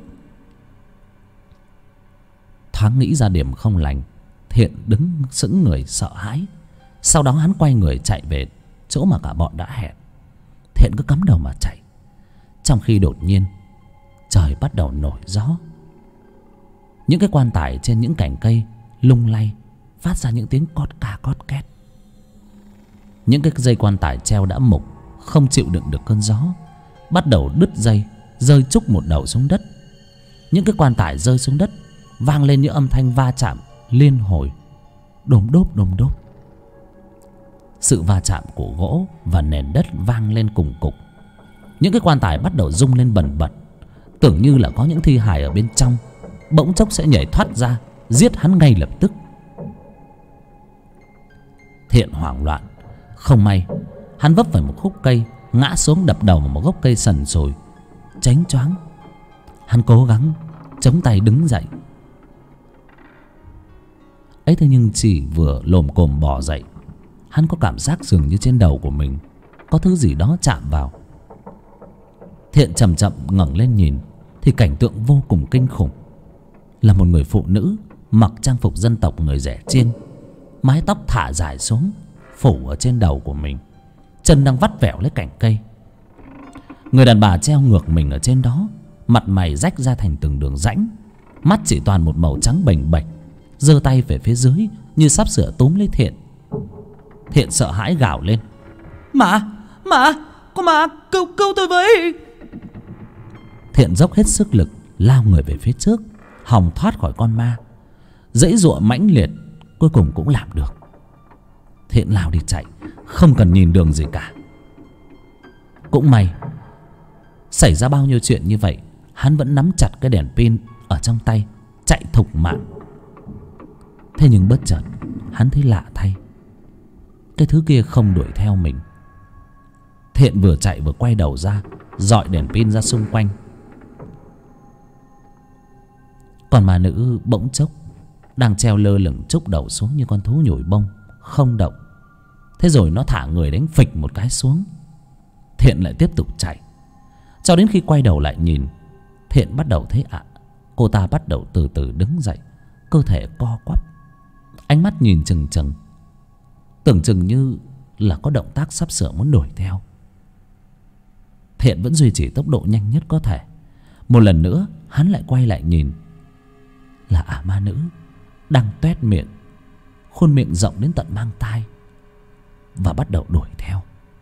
Thoáng nghĩ ra điểm không lành, Thiện đứng sững người sợ hãi. Sau đó hắn quay người chạy về chỗ mà cả bọn đã hẹn. Thiện cứ cắm đầu mà chạy, trong khi đột nhiên trời bắt đầu nổi gió. Những cái quan tài trên những cành cây lung lay, phát ra những tiếng cót ca cót két. Những cái dây quan tài treo đã mục, không chịu đựng được cơn gió, bắt đầu đứt dây, rơi trúc một đầu xuống đất. Những cái quan tài rơi xuống đất, vang lên những âm thanh va chạm liên hồi, đốm đốp đốm đốp. Sự va chạm của gỗ và nền đất vang lên cùng cục. Những cái quan tài bắt đầu rung lên bần bật, tưởng như là có những thi hài ở bên trong bỗng chốc sẽ nhảy thoát ra giết hắn ngay lập tức. Thiện hoảng loạn. Không may hắn vấp phải một khúc cây, ngã xuống đập đầu vào một gốc cây sần sùi, chánh choáng. Hắn cố gắng chống tay đứng dậy ấy, thế nhưng chỉ vừa lồm cồm bò dậy, hắn có cảm giác dường như trên đầu của mình có thứ gì đó chạm vào. Thiện chậm chậm ngẩng lên nhìn thì cảnh tượng vô cùng kinh khủng. Là một người phụ nữ mặc trang phục dân tộc người Dẻ Chiêng, mái tóc thả dài xuống phủ ở trên đầu của mình, chân đang vắt vẻo lấy cành cây. Người đàn bà treo ngược mình ở trên đó, mặt mày rách ra thành từng đường rãnh, mắt chỉ toàn một màu trắng bềnh bệch, giơ tay về phía dưới như sắp sửa túm lấy Thiện. Thiện sợ hãi gào lên: Có ma, cứu tôi với. Thiện dốc hết sức lực lao người về phía trước, hòng thoát khỏi con ma. Giãy giụa mãnh liệt, cuối cùng cũng làm được. Thiện lao đi chạy, không cần nhìn đường gì cả. Cũng may, xảy ra bao nhiêu chuyện như vậy, hắn vẫn nắm chặt cái đèn pin ở trong tay, chạy thục mạng. Thế nhưng bất chợt hắn thấy lạ thay, cái thứ kia không đuổi theo mình. Thiện vừa chạy vừa quay đầu ra, dọi đèn pin ra xung quanh. Còn ma nữ bỗng chốc đang treo lơ lửng trúc đầu xuống như con thú nhồi bông, không động. Thế rồi nó thả người đánh phịch một cái xuống. Thiện lại tiếp tục chạy, cho đến khi quay đầu lại nhìn, Thiện bắt đầu thấy cô ta bắt đầu từ từ đứng dậy, cơ thể co quắp, ánh mắt nhìn chừng chừng, tưởng chừng như là có động tác sắp sửa muốn đuổi theo. Thiện vẫn duy trì tốc độ nhanh nhất có thể, Một lần nữa hắn lại quay lại nhìn. Là ả ma nữ đang toét miệng, khuôn miệng rộng đến tận mang tai, và bắt đầu đuổi theo.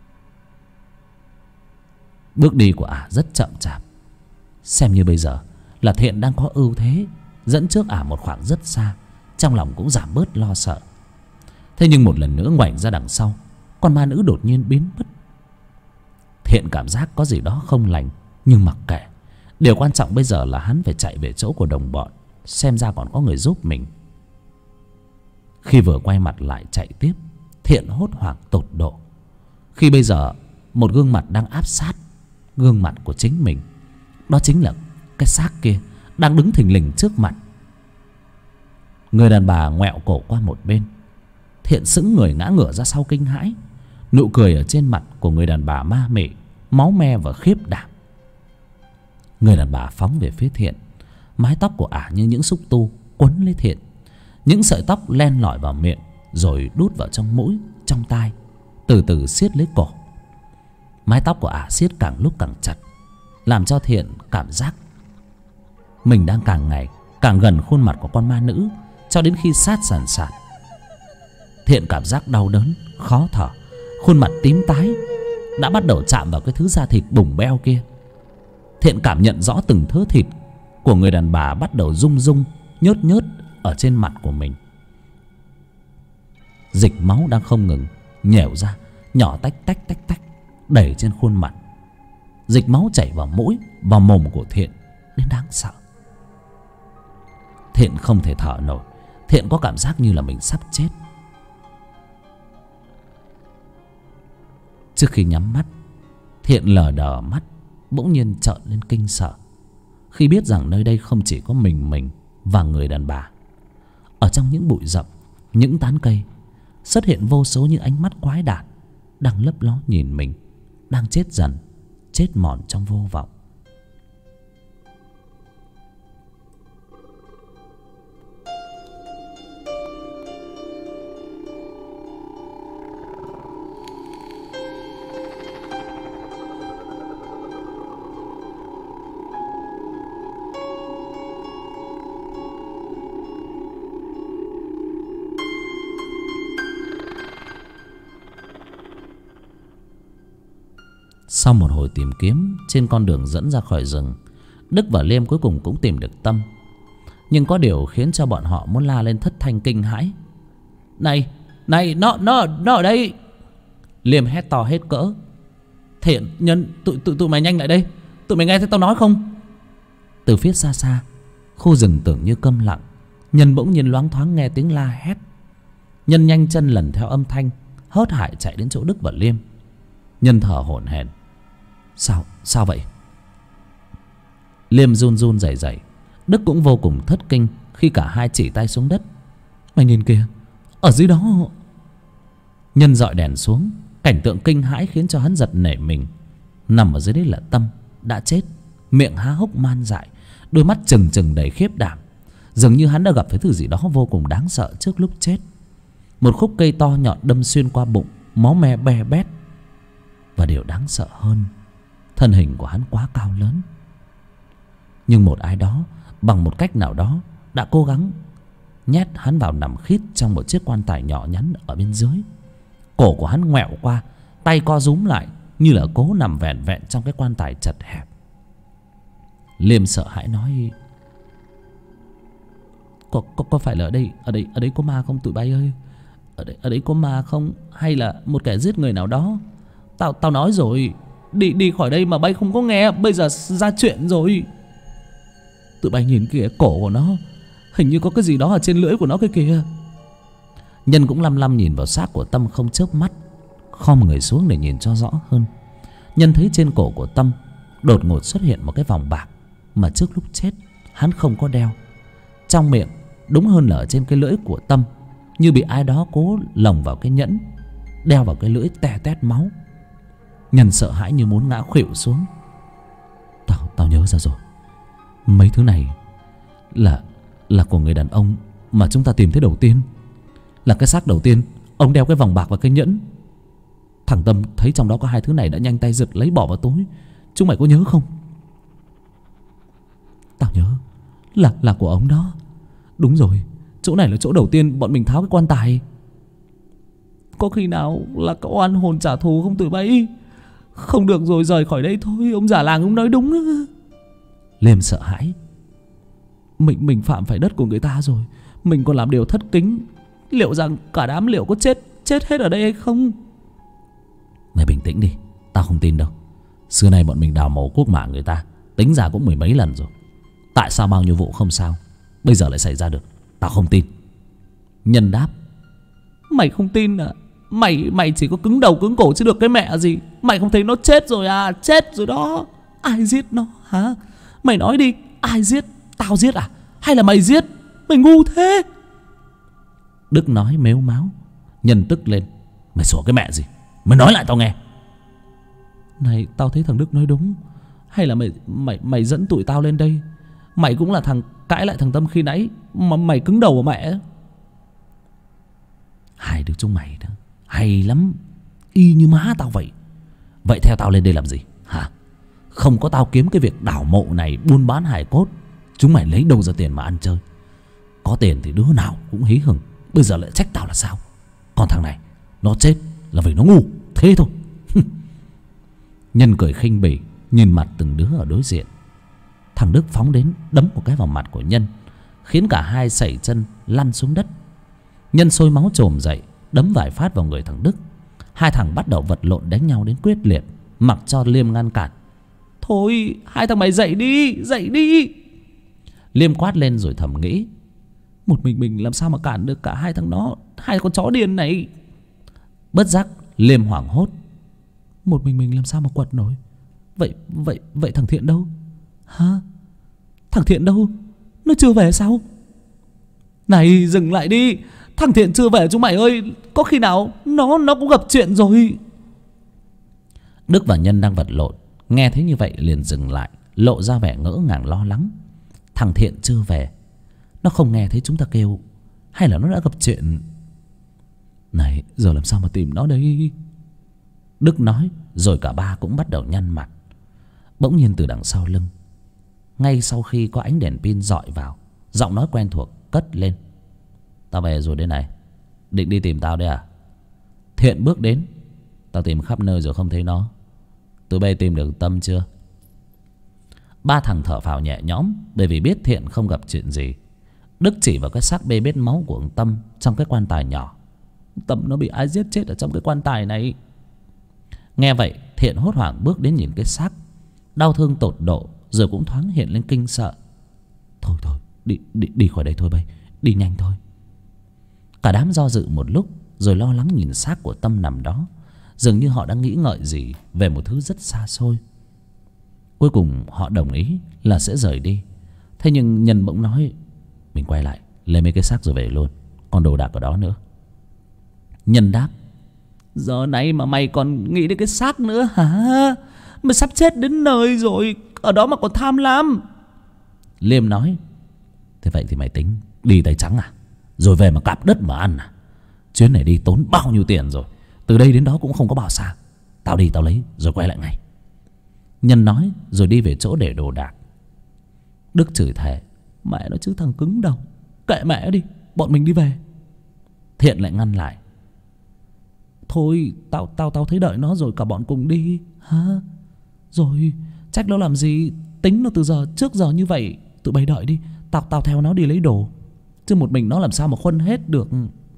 Bước đi của ả rất chậm chạp, xem như bây giờ là Thiện đang có ưu thế, dẫn trước ả một khoảng rất xa, trong lòng cũng giảm bớt lo sợ. Thế nhưng một lần nữa ngoảnh ra đằng sau, con ma nữ đột nhiên biến mất. Thiện cảm giác có gì đó không lành, nhưng mặc kệ. Điều quan trọng bây giờ là hắn phải chạy về chỗ của đồng bọn, xem ra còn có người giúp mình. Khi vừa quay mặt lại chạy tiếp, Thiện hốt hoảng tột độ, khi bây giờ một gương mặt đang áp sát gương mặt của chính mình. Đó chính là cái xác kia đang đứng thình lình trước mặt. Người đàn bà ngoẹo cổ qua một bên. Thiện sững người ngã ngửa ra sau kinh hãi. Nụ cười ở trên mặt của người đàn bà ma mị, máu me và khiếp đảm. Người đàn bà phóng về phía Thiện. Mái tóc của ả như những xúc tu quấn lấy Thiện. Những sợi tóc len lỏi vào miệng, rồi đút vào trong mũi, trong tai, từ từ siết lấy cổ. Mái tóc của ả siết càng lúc càng chặt, làm cho Thiện cảm giác mình đang càng ngày càng gần khuôn mặt của con ma nữ, cho đến khi sát sàn sạt. Thiện cảm giác đau đớn, khó thở, khuôn mặt tím tái, đã bắt đầu chạm vào cái thứ da thịt bùng beo kia. Thiện cảm nhận rõ từng thớ thịt của người đàn bà bắt đầu rung rung, nhớt nhớt ở trên mặt của mình. Dịch máu đang không ngừng nhẻo ra, nhỏ tách tách tách tách, đẩy trên khuôn mặt. Dịch máu chảy vào mũi, vào mồm của Thiện đến đáng sợ. Thiện không thể thở nổi. Thiện có cảm giác như là mình sắp chết. Trước khi nhắm mắt, Thiện lờ đờ mắt, bỗng nhiên trợn lên kinh sợ khi biết rằng nơi đây không chỉ có mình và người đàn bà. Ở trong những bụi rậm, những tán cây, xuất hiện vô số những ánh mắt quái đản đang lấp ló nhìn mình, đang chết dần, chết mòn trong vô vọng. Sau một hồi tìm kiếm trên con đường dẫn ra khỏi rừng, Đức và Liêm cuối cùng cũng tìm được Tâm. Nhưng có điều khiến cho bọn họ muốn la lên thất thanh kinh hãi. Này, nó ở đây! Liêm hét to hết cỡ. Thiện, Nhân, tụi mày nhanh lại đây! Tụi mày nghe thấy tao nói không? Từ phía xa xa, khu rừng tưởng như câm lặng, Nhân bỗng nhiên loáng thoáng nghe tiếng la hét. Nhân nhanh chân lần theo âm thanh, hớt hải chạy đến chỗ Đức và Liêm. Nhân thở hổn hển. Sao vậy? Liêm run run rẩy rẩy. Đức cũng vô cùng thất kinh khi cả hai chỉ tay xuống đất. Mày nhìn kìa, ở dưới đó! Nhân dọi đèn xuống. Cảnh tượng kinh hãi khiến cho hắn giật nảy mình. Nằm ở dưới đấy là Tâm, đã chết, miệng há hốc man dại, đôi mắt trừng trừng đầy khiếp đảm. Dường như hắn đã gặp phải thứ gì đó vô cùng đáng sợ trước lúc chết. Một khúc cây to nhọn đâm xuyên qua bụng, máu me be bét. Và điều đáng sợ hơn, thân hình của hắn quá cao lớn. Nhưng một ai đó bằng một cách nào đó đã cố gắng nhét hắn vào nằm khít trong một chiếc quan tài nhỏ nhắn ở bên dưới. Cổ của hắn ngoẹo qua, tay co rúm lại, như là cố nằm vẹn vẹn trong cái quan tài chật hẹp. Liêm sợ hãi nói: Có phải là ở đây có ma không tụi bay ơi? Ở đây có ma không? Hay là một kẻ giết người nào đó? Tao nói rồi, đi khỏi đây mà bay không có nghe. Bây giờ ra chuyện rồi. Tụi bay nhìn kìa, cổ của nó hình như có cái gì đó ở trên lưỡi của nó kìa. Nhân cũng lăm lăm nhìn vào xác của Tâm không chớp mắt, khom người xuống để nhìn cho rõ hơn. Nhân thấy trên cổ của Tâm đột ngột xuất hiện một cái vòng bạc mà trước lúc chết hắn không có đeo. Trong miệng, đúng hơn là ở trên cái lưỡi của Tâm, như bị ai đó cố lồng vào cái nhẫn, đeo vào cái lưỡi tè tét máu. Nhân sợ hãi như muốn ngã khuỵu xuống. Tao nhớ ra rồi. Mấy thứ này là của người đàn ông mà chúng ta tìm thấy đầu tiên. Là cái xác đầu tiên, ông đeo cái vòng bạc và cái nhẫn. Thằng Tâm thấy trong đó có hai thứ này đã nhanh tay giật lấy bỏ vào túi. Chúng mày có nhớ không? Tao nhớ là của ông đó. Đúng rồi, chỗ này là chỗ đầu tiên bọn mình tháo cái quan tài. Có khi nào là có oan hồn trả thù không tụi bay? Không được rồi, rời khỏi đây thôi. Ông già làng ông nói đúng. Liêm sợ hãi. Mình phạm phải đất của người ta rồi, mình còn làm điều thất kính, liệu rằng cả đám liệu có chết hết ở đây hay không? Mày bình tĩnh đi, tao không tin đâu. Xưa nay bọn mình đào mồ cuốc mả người ta, tính ra cũng mười mấy lần rồi. Tại sao bao nhiêu vụ không sao, bây giờ lại xảy ra được? Tao không tin. Nhân đáp. Mày không tin à? Mày chỉ có cứng đầu cứng cổ chứ được cái mẹ gì. Mày không thấy nó chết rồi à? Chết rồi đó. Ai giết nó hả? Mày nói đi, ai giết? Tao giết à? Hay là mày giết? Mày ngu thế. Đức nói mếu máo. Nhân tức lên. Mày sủa cái mẹ gì? Mày nói lại tao nghe. Này, tao thấy thằng Đức nói đúng. Hay là mày dẫn tụi tao lên đây? Mày cũng là thằng cãi lại thằng Tâm khi nãy mà mày cứng đầu của mẹ. Hai đứa chúng mày đó hay lắm, y như má tao vậy. Vậy theo tao lên đây làm gì hả? Không có tao kiếm cái việc đào mộ này, buôn bán hài cốt, chúng mày lấy đâu ra tiền mà ăn chơi? Có tiền thì đứa nào cũng hí hửng, bây giờ lại trách tao là sao? Còn thằng này nó chết là vì nó ngu, thế thôi. Nhân cười khinh bỉ, nhìn mặt từng đứa ở đối diện. Thằng Đức phóng đến đấm một cái vào mặt của Nhân, khiến cả hai sẩy chân lăn xuống đất. Nhân sôi máu trồm dậy, đấm vài phát vào người thằng Đức. Hai thằng bắt đầu vật lộn đánh nhau đến quyết liệt, mặc cho Liêm ngăn cản. Thôi, hai thằng mày dậy đi, dậy đi. Liêm quát lên rồi thầm nghĩ. Một mình làm sao mà cản được cả hai thằng nó, hai con chó điên này. Bất giác Liêm hoảng hốt. Một mình làm sao mà quật nổi? Vậy thằng Thiện đâu? Hả? Thằng Thiện đâu? Nó chưa về sao? Này, dừng lại đi. Thằng Thiện chưa về chúng mày ơi. Có khi nào nó cũng gặp chuyện rồi. Đức và Nhân đang vật lộn, nghe thấy như vậy liền dừng lại, lộ ra vẻ ngỡ ngàng lo lắng. Thằng Thiện chưa về, nó không nghe thấy chúng ta kêu, hay là nó đã gặp chuyện? Này, giờ làm sao mà tìm nó đây? Đức nói, rồi cả ba cũng bắt đầu nhăn mặt. Bỗng nhiên từ đằng sau lưng, ngay sau khi có ánh đèn pin dọi vào, giọng nói quen thuộc cất lên. Tao về rồi đây này. Định đi tìm tao đấy à? Thiện bước đến. Tao tìm khắp nơi rồi không thấy nó. Tụi bay tìm được Tâm chưa? Ba thằng thở phào nhẹ nhõm, bởi vì biết Thiện không gặp chuyện gì. Đức chỉ vào cái xác bê bết máu của ông Tâm trong cái quan tài nhỏ. Tâm nó bị ai giết chết ở trong cái quan tài này. Nghe vậy Thiện hốt hoảng bước đến nhìn cái xác, đau thương tột độ, rồi cũng thoáng hiện lên kinh sợ. Thôi đi khỏi đây thôi bay. Đi nhanh thôi. Cả đám do dự một lúc, rồi lo lắng nhìn xác của Tâm nằm đó. Dường như họ đang nghĩ ngợi gì về một thứ rất xa xôi. Cuối cùng họ đồng ý là sẽ rời đi. Thế nhưng Nhân bỗng nói. Mình quay lại lấy mấy cái xác rồi về luôn, còn đồ đạc ở đó nữa. Nhân đáp. Giờ này mà mày còn nghĩ đến cái xác nữa hả? Mày sắp chết đến nơi rồi, ở đó mà còn tham lam. Liêm nói. Thế vậy thì mày tính đi tay trắng à? Rồi về mà cạp đất mà ăn à? Chuyến này đi tốn bao nhiêu tiền rồi, từ đây đến đó cũng không có bao xa. Tao đi tao lấy rồi quay lại ngay. Nhân nói rồi đi về chỗ để đồ đạc. Đức chửi thề. Mẹ nó chứ thằng cứng đầu. Kệ mẹ đi, bọn mình đi về. Thiện lại ngăn lại. Thôi tao thấy đợi nó rồi cả bọn cùng đi. Hả? Rồi trách nó làm gì? Tính nó từ trước giờ như vậy. Tụi bay đợi đi, tao theo nó đi lấy đồ. Chứ một mình nó làm sao mà khuân hết được.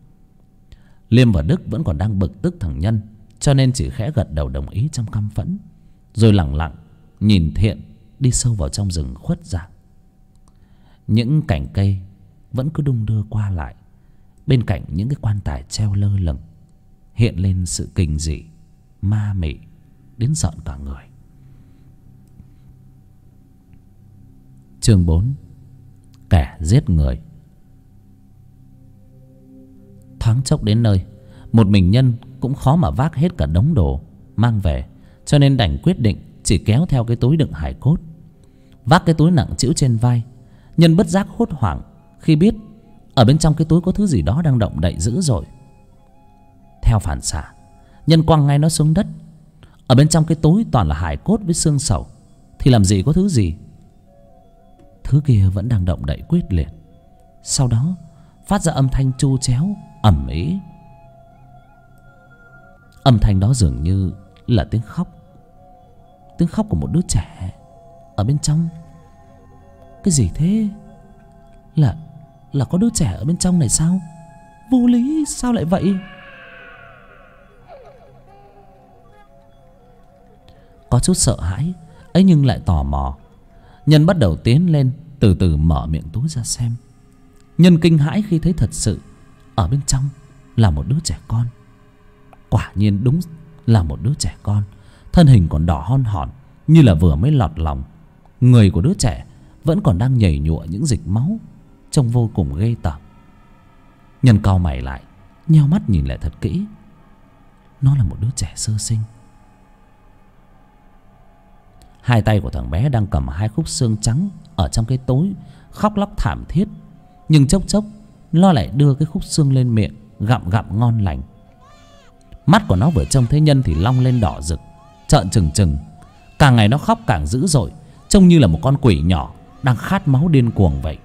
Liêm và Đức vẫn còn đang bực tức thằng Nhân, cho nên chỉ khẽ gật đầu đồng ý trong căm phẫn, rồi lẳng lặng nhìn Thiện đi sâu vào trong rừng khuất dạng. Những cành cây vẫn cứ đung đưa qua lại bên cạnh những cái quan tài treo lơ lửng, hiện lên sự kinh dị ma mị đến rợn cả người. Chương 4. Kẻ giết người. Thoáng chốc đến nơi, một mình Nhân cũng khó mà vác hết cả đống đồ mang về, cho nên đành quyết định chỉ kéo theo cái túi đựng hài cốt. Vác cái túi nặng trĩu trên vai, Nhân bất giác hốt hoảng khi biết ở bên trong cái túi có thứ gì đó đang động đậy dữ dội. Theo phản xạ, Nhân quăng ngay nó xuống đất. Ở bên trong cái túi toàn là hài cốt với xương sầu, thì làm gì có thứ gì. thứ kia vẫn đang động đậy quyết liệt. Sau đó phát ra âm thanh chu chéo ầm ĩ. Âm thanh đó dường như là tiếng khóc. Tiếng khóc của một đứa trẻ ở bên trong. Cái gì thế? Là có đứa trẻ ở bên trong này sao? Vô lý, sao lại vậy? Có chút sợ hãi ấy nhưng lại tò mò, Nhân bắt đầu tiến lên, từ từ mở miệng túi ra xem. Nhân kinh hãi khi thấy thật sự ở bên trong là một đứa trẻ con. Quả nhiên đúng là một đứa trẻ con. Thân hình còn đỏ hon hòn như là vừa mới lọt lòng. Người của đứa trẻ vẫn còn đang nhầy nhụa những dịch máu, trông vô cùng ghê tởm. Nhân cau mày lại, nheo mắt nhìn lại thật kỹ. Nó là một đứa trẻ sơ sinh. Hai tay của thằng bé đang cầm hai khúc xương trắng ở trong cái tối, khóc lóc thảm thiết. Nhưng chốc chốc nó lại đưa cái khúc xương lên miệng, gặm gặm ngon lành. Mắt của nó vừa trông thấy Nhân thì long lên đỏ rực, trợn trừng trừng. Càng ngày nó khóc càng dữ dội, trông như là một con quỷ nhỏ đang khát máu điên cuồng vậy.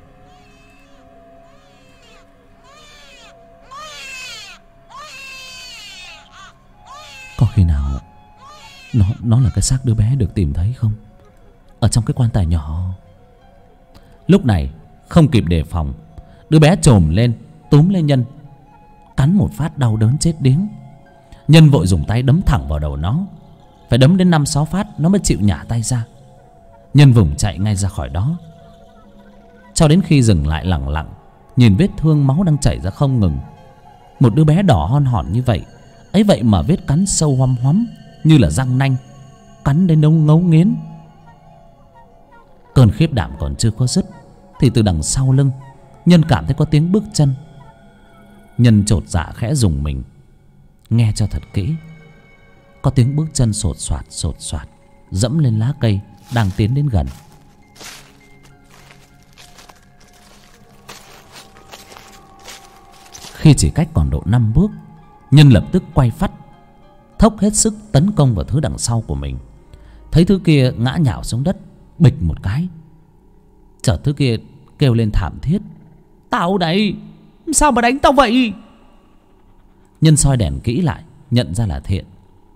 Có khi nào nó là cái xác đứa bé được tìm thấy không? Ở trong cái quan tài nhỏ. Lúc này không kịp đề phòng, đứa bé chồm lên túm lên Nhân, cắn một phát đau đớn chết điếng. Nhân vội dùng tay đấm thẳng vào đầu nó, phải đấm đến 5-6 phát nó mới chịu nhả tay ra. Nhân vùng chạy ngay ra khỏi đó, cho đến khi dừng lại lặng lặng nhìn vết thương máu đang chảy ra không ngừng. Một đứa bé đỏ hon hòn như vậy ấy vậy mà vết cắn sâu hoăm hoắm như là răng nanh, cắn đến nông ngấu nghiến. Cơn khiếp đảm còn chưa có dứt thì từ đằng sau lưng Nhân cảm thấy có tiếng bước chân. Nhân chột dạ khẽ rùng mình, nghe cho thật kỹ. Có tiếng bước chân sột soạt dẫm lên lá cây đang tiến đến gần. Khi chỉ cách còn độ 5 bước, Nhân lập tức quay phắt, thốc hết sức tấn công vào thứ đằng sau của mình. Thấy thứ kia ngã nhào xuống đất bịch một cái, chợt thứ kia kêu lên thảm thiết: "Tao đây, sao mà đánh tao vậy?" Nhân soi đèn kỹ lại, nhận ra là Thiện.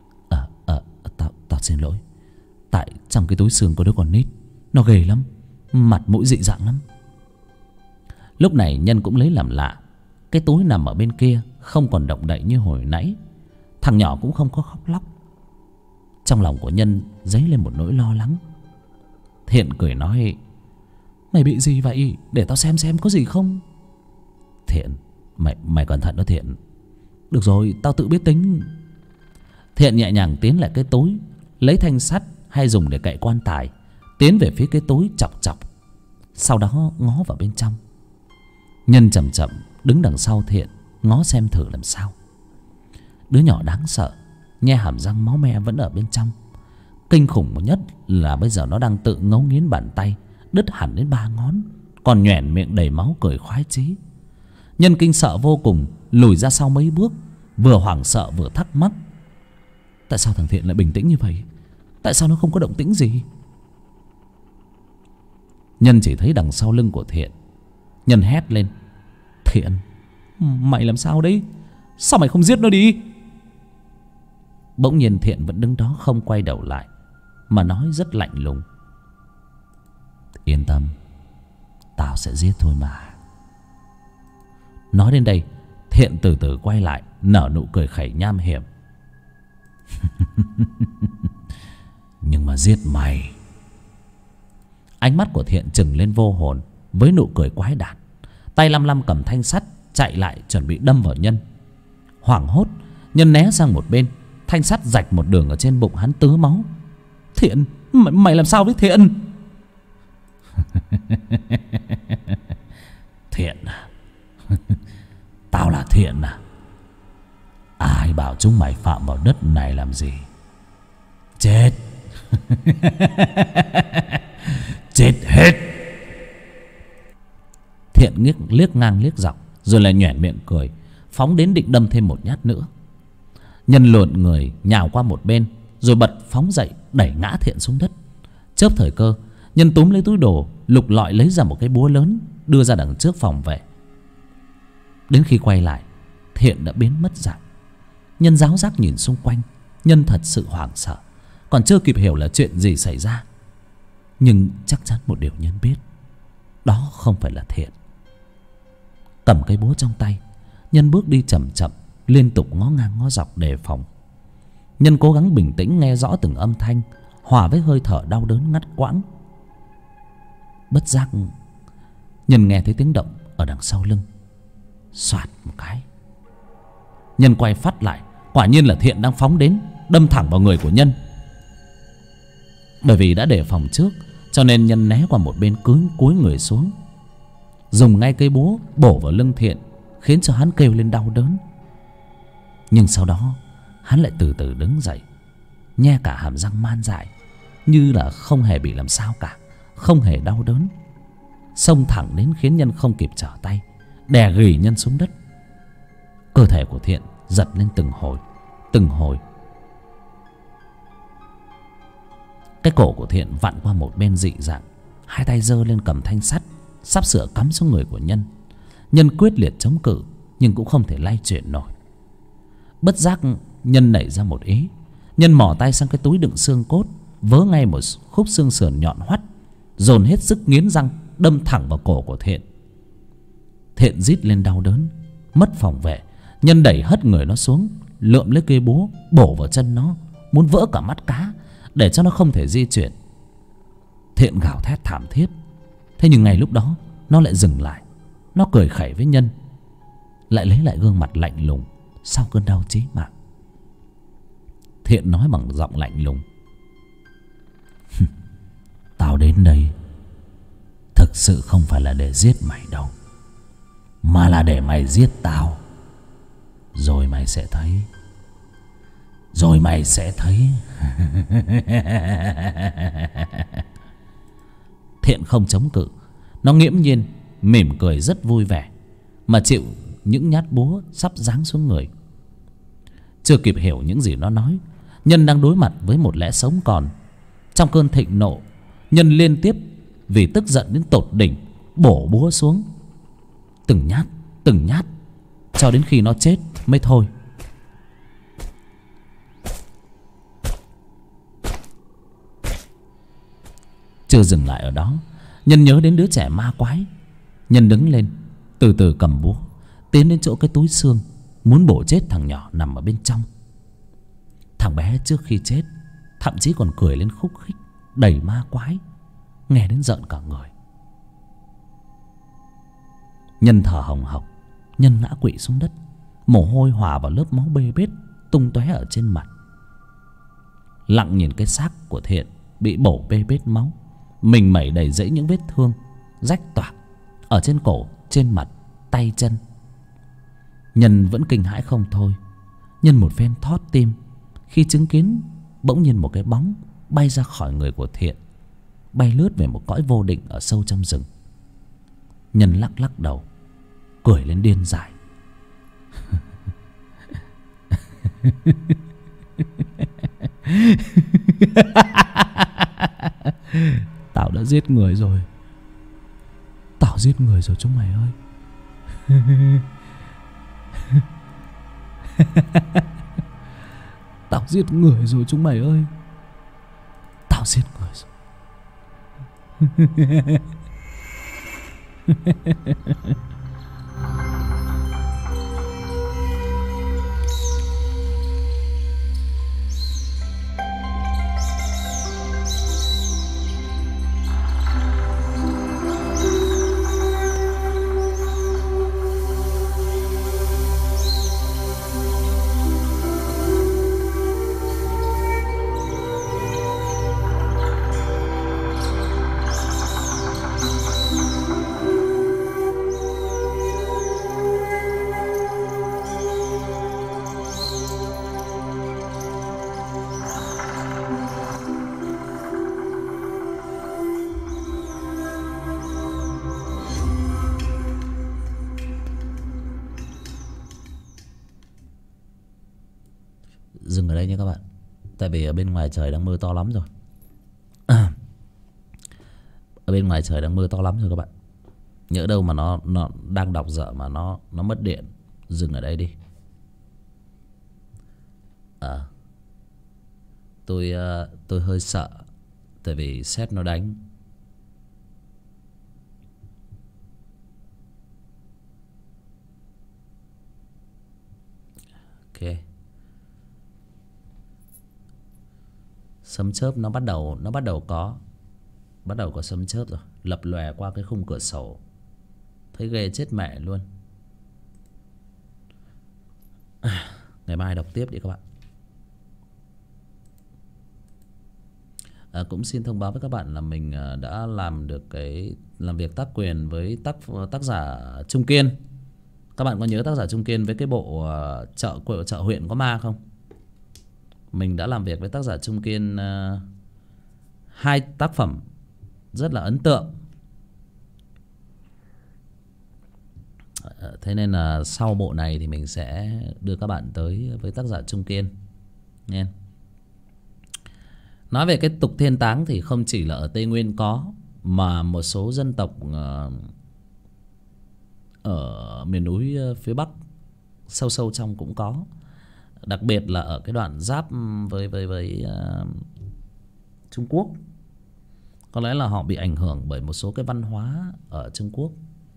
Tao xin lỗi. Tại trong cái túi xương có đứa con nít, nó ghê lắm, mặt mũi dị dạng lắm. Lúc này Nhân cũng lấy làm lạ, cái túi nằm ở bên kia không còn động đậy như hồi nãy. Thằng nhỏ cũng không có khóc lóc. Trong lòng của Nhân dấy lên một nỗi lo lắng. Thiện cười nói: "Mày bị gì vậy? Để tao xem có gì không." "Thiện, mày cẩn thận đó Thiện." "Được rồi, tao tự biết tính." Thiện nhẹ nhàng tiến lại cái túi, lấy thanh sắt hay dùng để cậy quan tài, tiến về phía cái túi chọc chọc, sau đó ngó vào bên trong. Nhân chậm chậm đứng đằng sau Thiện, ngó xem thử làm sao. Đứa nhỏ đáng sợ, nhe hàm răng máu me vẫn ở bên trong. Kinh khủng nhất là bây giờ nó đang tự ngấu nghiến bàn tay, đứt hẳn đến 3 ngón, còn nhoẻn miệng đầy máu cười khoái chí. Nhân kinh sợ vô cùng, lùi ra sau mấy bước, vừa hoảng sợ vừa thắc mắc: tại sao thằng Thiện lại bình tĩnh như vậy? Tại sao nó không có động tĩnh gì? Nhân chỉ thấy đằng sau lưng của Thiện. Nhân hét lên: "Thiện, mày làm sao đấy? Sao mày không giết nó đi?" Bỗng nhiên Thiện vẫn đứng đó không quay đầu lại, mà nói rất lạnh lùng: "Yên tâm, tao sẽ giết thôi mà." Nói đến đây, Thiện từ từ quay lại, nở nụ cười khẩy nham hiểm: "Nhưng mà giết mày." Ánh mắt của Thiện trừng lên vô hồn với nụ cười quái đản, tay lăm lăm cầm thanh sắt chạy lại chuẩn bị đâm vào Nhân. Hoảng hốt, Nhân né sang một bên, thanh sắt rạch một đường ở trên bụng hắn tứ máu. "Thiện, mày làm sao với Thiện?" "Thiện à? Tao là Thiện à? Ai bảo chúng mày phạm vào đất này làm gì? Chết." "Chết hết." Thiện liếc ngang liếc dọc, rồi lại nhoẻn miệng cười, phóng đến định đâm thêm một nhát nữa. Nhân lượn người nhào qua một bên, rồi bật phóng dậy đẩy ngã Thiện xuống đất. Chớp thời cơ, Nhân túm lấy túi đồ, lục lọi lấy ra một cái búa lớn, đưa ra đằng trước phòng vệ. Đến khi quay lại, Thiện đã biến mất dạng. Nhân ráo rác nhìn xung quanh. Nhân thật sự hoảng sợ, còn chưa kịp hiểu là chuyện gì xảy ra. Nhưng chắc chắn một điều Nhân biết, đó không phải là Thiện. Cầm cây búa trong tay, Nhân bước đi chậm chậm, liên tục ngó ngang ngó dọc đề phòng. Nhân cố gắng bình tĩnh nghe rõ từng âm thanh, hòa với hơi thở đau đớn ngắt quãng. Bất giác Nhân nghe thấy tiếng động ở đằng sau lưng. Soạt một cái, Nhân quay phát lại, quả nhiên là Thiện đang phóng đến, đâm thẳng vào người của Nhân. Bởi vì đã đề phòng trước, cho nên Nhân né qua một bên, cúi người xuống, dùng ngay cây búa bổ vào lưng Thiện, khiến cho hắn kêu lên đau đớn. Nhưng sau đó hắn lại từ từ đứng dậy, nhe cả hàm răng man dại, như là không hề bị làm sao cả, không hề đau đớn, xông thẳng đến khiến Nhân không kịp trở tay, đè ghì Nhân xuống đất. Cơ thể của Thiện giật lên từng hồi, từng hồi. Cái cổ của Thiện vặn qua một bên dị dạng, hai tay giơ lên cầm thanh sắt, sắp sửa cắm xuống người của Nhân. Nhân quyết liệt chống cự, nhưng cũng không thể lay chuyển nổi. Bất giác Nhân nảy ra một ý. Nhân mò tay sang cái túi đựng xương cốt, vớ ngay một khúc xương sườn nhọn hoắt, dồn hết sức nghiến răng đâm thẳng vào cổ của Thiện. Thiện rít lên đau đớn, mất phòng vệ. Nhân đẩy hất người nó xuống, lượm lấy cây búa bổ vào chân nó, muốn vỡ cả mắt cá để cho nó không thể di chuyển. Thiện gào thét thảm thiết. Thế nhưng ngay lúc đó nó lại dừng lại. Nó cười khẩy với Nhân, lại lấy lại gương mặt lạnh lùng sau cơn đau chí mạng. Thiện nói bằng giọng lạnh lùng: Tao đến đây thực sự không phải là để giết mày đâu, mà là để mày giết tao. Rồi mày sẽ thấy. Rồi mày sẽ thấy. Thiện không chống cự. Nó nghiễm nhiên mỉm cười rất vui vẻ, mà chịu những nhát búa sắp giáng xuống người. Chưa kịp hiểu những gì nó nói, Nhân đang đối mặt với một lẽ sống còn. Trong cơn thịnh nộ, Nhân liên tiếp vì tức giận đến tột đỉnh bổ búa xuống, từng nhát, cho đến khi nó chết mới thôi. Chưa dừng lại ở đó, Nhân nhớ đến đứa trẻ ma quái. Nhân đứng lên, từ từ cầm búa tiến đến chỗ cái túi xương, muốn bổ chết thằng nhỏ nằm ở bên trong. Thằng bé trước khi chết thậm chí còn cười lên khúc khích, đầy ma quái, nghe đến rợn cả người. Nhân thở hồng hộc. Nhân ngã quỵ xuống đất, mồ hôi hòa vào lớp máu bê bết tung tóe ở trên mặt. Lặng nhìn cái xác của Thiện bị bổ bê bết máu, mình mẩy đầy rẫy những vết thương rách toạc ở trên cổ, trên mặt, tay chân. Nhân vẫn kinh hãi không thôi. Nhân một phen thót tim khi chứng kiến bỗng nhiên một cái bóng bay ra khỏi người của Thiện, bay lướt về một cõi vô định ở sâu trong rừng. Nhân lắc lắc đầu, cười lên điên dại. Tao đã giết người rồi. Tao giết người rồi chúng mày ơi. Tao giết người rồi chúng mày ơi. Tao giết người rồi. Dừng ở đây nha các bạn, tại vì ở bên ngoài trời đang mưa to lắm rồi. Ở bên ngoài trời đang mưa to lắm rồi các bạn. Nhỡ đâu mà nó đang đọc dở mà nó mất điện. Dừng ở đây đi. Tôi hơi sợ. Tại vì sét nó đánh. Ok. Sấm chớp nó bắt đầu có sấm chớp rồi, lập lòe qua cái khung cửa sổ. Thấy ghê chết mẹ luôn. Ngày mai đọc tiếp đi các bạn. Cũng xin thông báo với các bạn là mình đã làm được làm việc tác quyền với tác giả Trung Kiên. Các bạn có nhớ tác giả Trung Kiên với cái bộ chợ huyện có ma không? Mình đã làm việc với tác giả Trung Kiên 2 tác phẩm rất là ấn tượng. Thế nên là sau bộ này thì mình sẽ đưa các bạn tới với tác giả Trung Kiên nghe. Nói về cái tục thiên táng thì không chỉ là ở Tây Nguyên có, mà một số dân tộc ở miền núi phía Bắc sâu sâu trong cũng có. Đặc biệt là ở cái đoạn giáp với Trung Quốc. Có lẽ là họ bị ảnh hưởng bởi một số cái văn hóa ở Trung Quốc,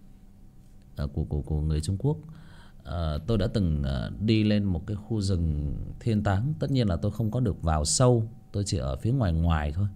của người Trung Quốc. Tôi đã từng đi lên một cái khu rừng thiên táng. Tất nhiên là tôi không có được vào sâu, tôi chỉ ở phía ngoài ngoài thôi.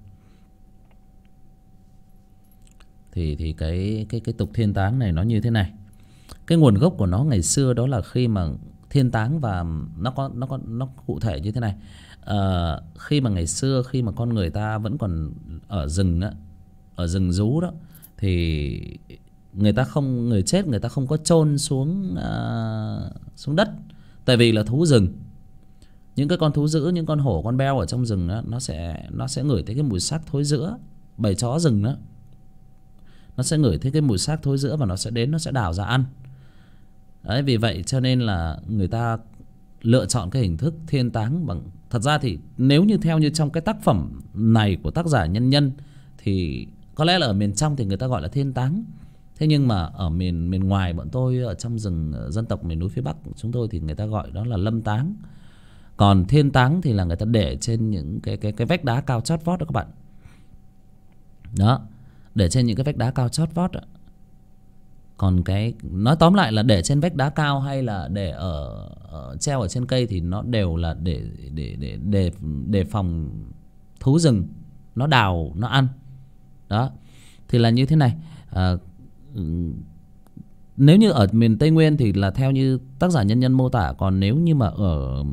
Thì cái tục thiên táng này nó như thế này. Cái nguồn gốc của nó ngày xưa đó là khi mà thiên táng, và nó cụ thể như thế này. Khi mà ngày xưa, khi mà con người ta vẫn còn ở rừng đó, ở rừng rú đó, thì người chết người ta không có chôn xuống đất. Tại vì là thú rừng, những cái con thú dữ, những con hổ, con beo ở trong rừng đó, nó sẽ ngửi thấy cái mùi xác thối rữa. Bầy chó rừng đó, nó sẽ ngửi thấy cái mùi xác thối rữa và nó sẽ đến, nó sẽ đào ra ăn. Đấy, vì vậy cho nên là người ta lựa chọn cái hình thức thiên táng bằng. Thật ra thì nếu như theo như trong cái tác phẩm này của tác giả Nhân Nhân thì có lẽ là ở miền trong thì người ta gọi là thiên táng. Thế nhưng mà ở miền ngoài bọn tôi, ở trong rừng dân tộc miền núi phía Bắc chúng tôi, thì người ta gọi đó là lâm táng. Còn thiên táng thì là người ta để trên những cái vách đá cao chót vót đó các bạn. Đó, để trên những cái vách đá cao chót vót đó. Còn nói tóm lại là để trên vách đá cao hay là để ở treo ở trên cây thì nó đều là để phòng thú rừng nó đào nó ăn. Đó, thì là như thế này. Nếu như ở miền Tây Nguyên thì là theo như tác giả Nhân Nhân mô tả. Còn nếu như mà ở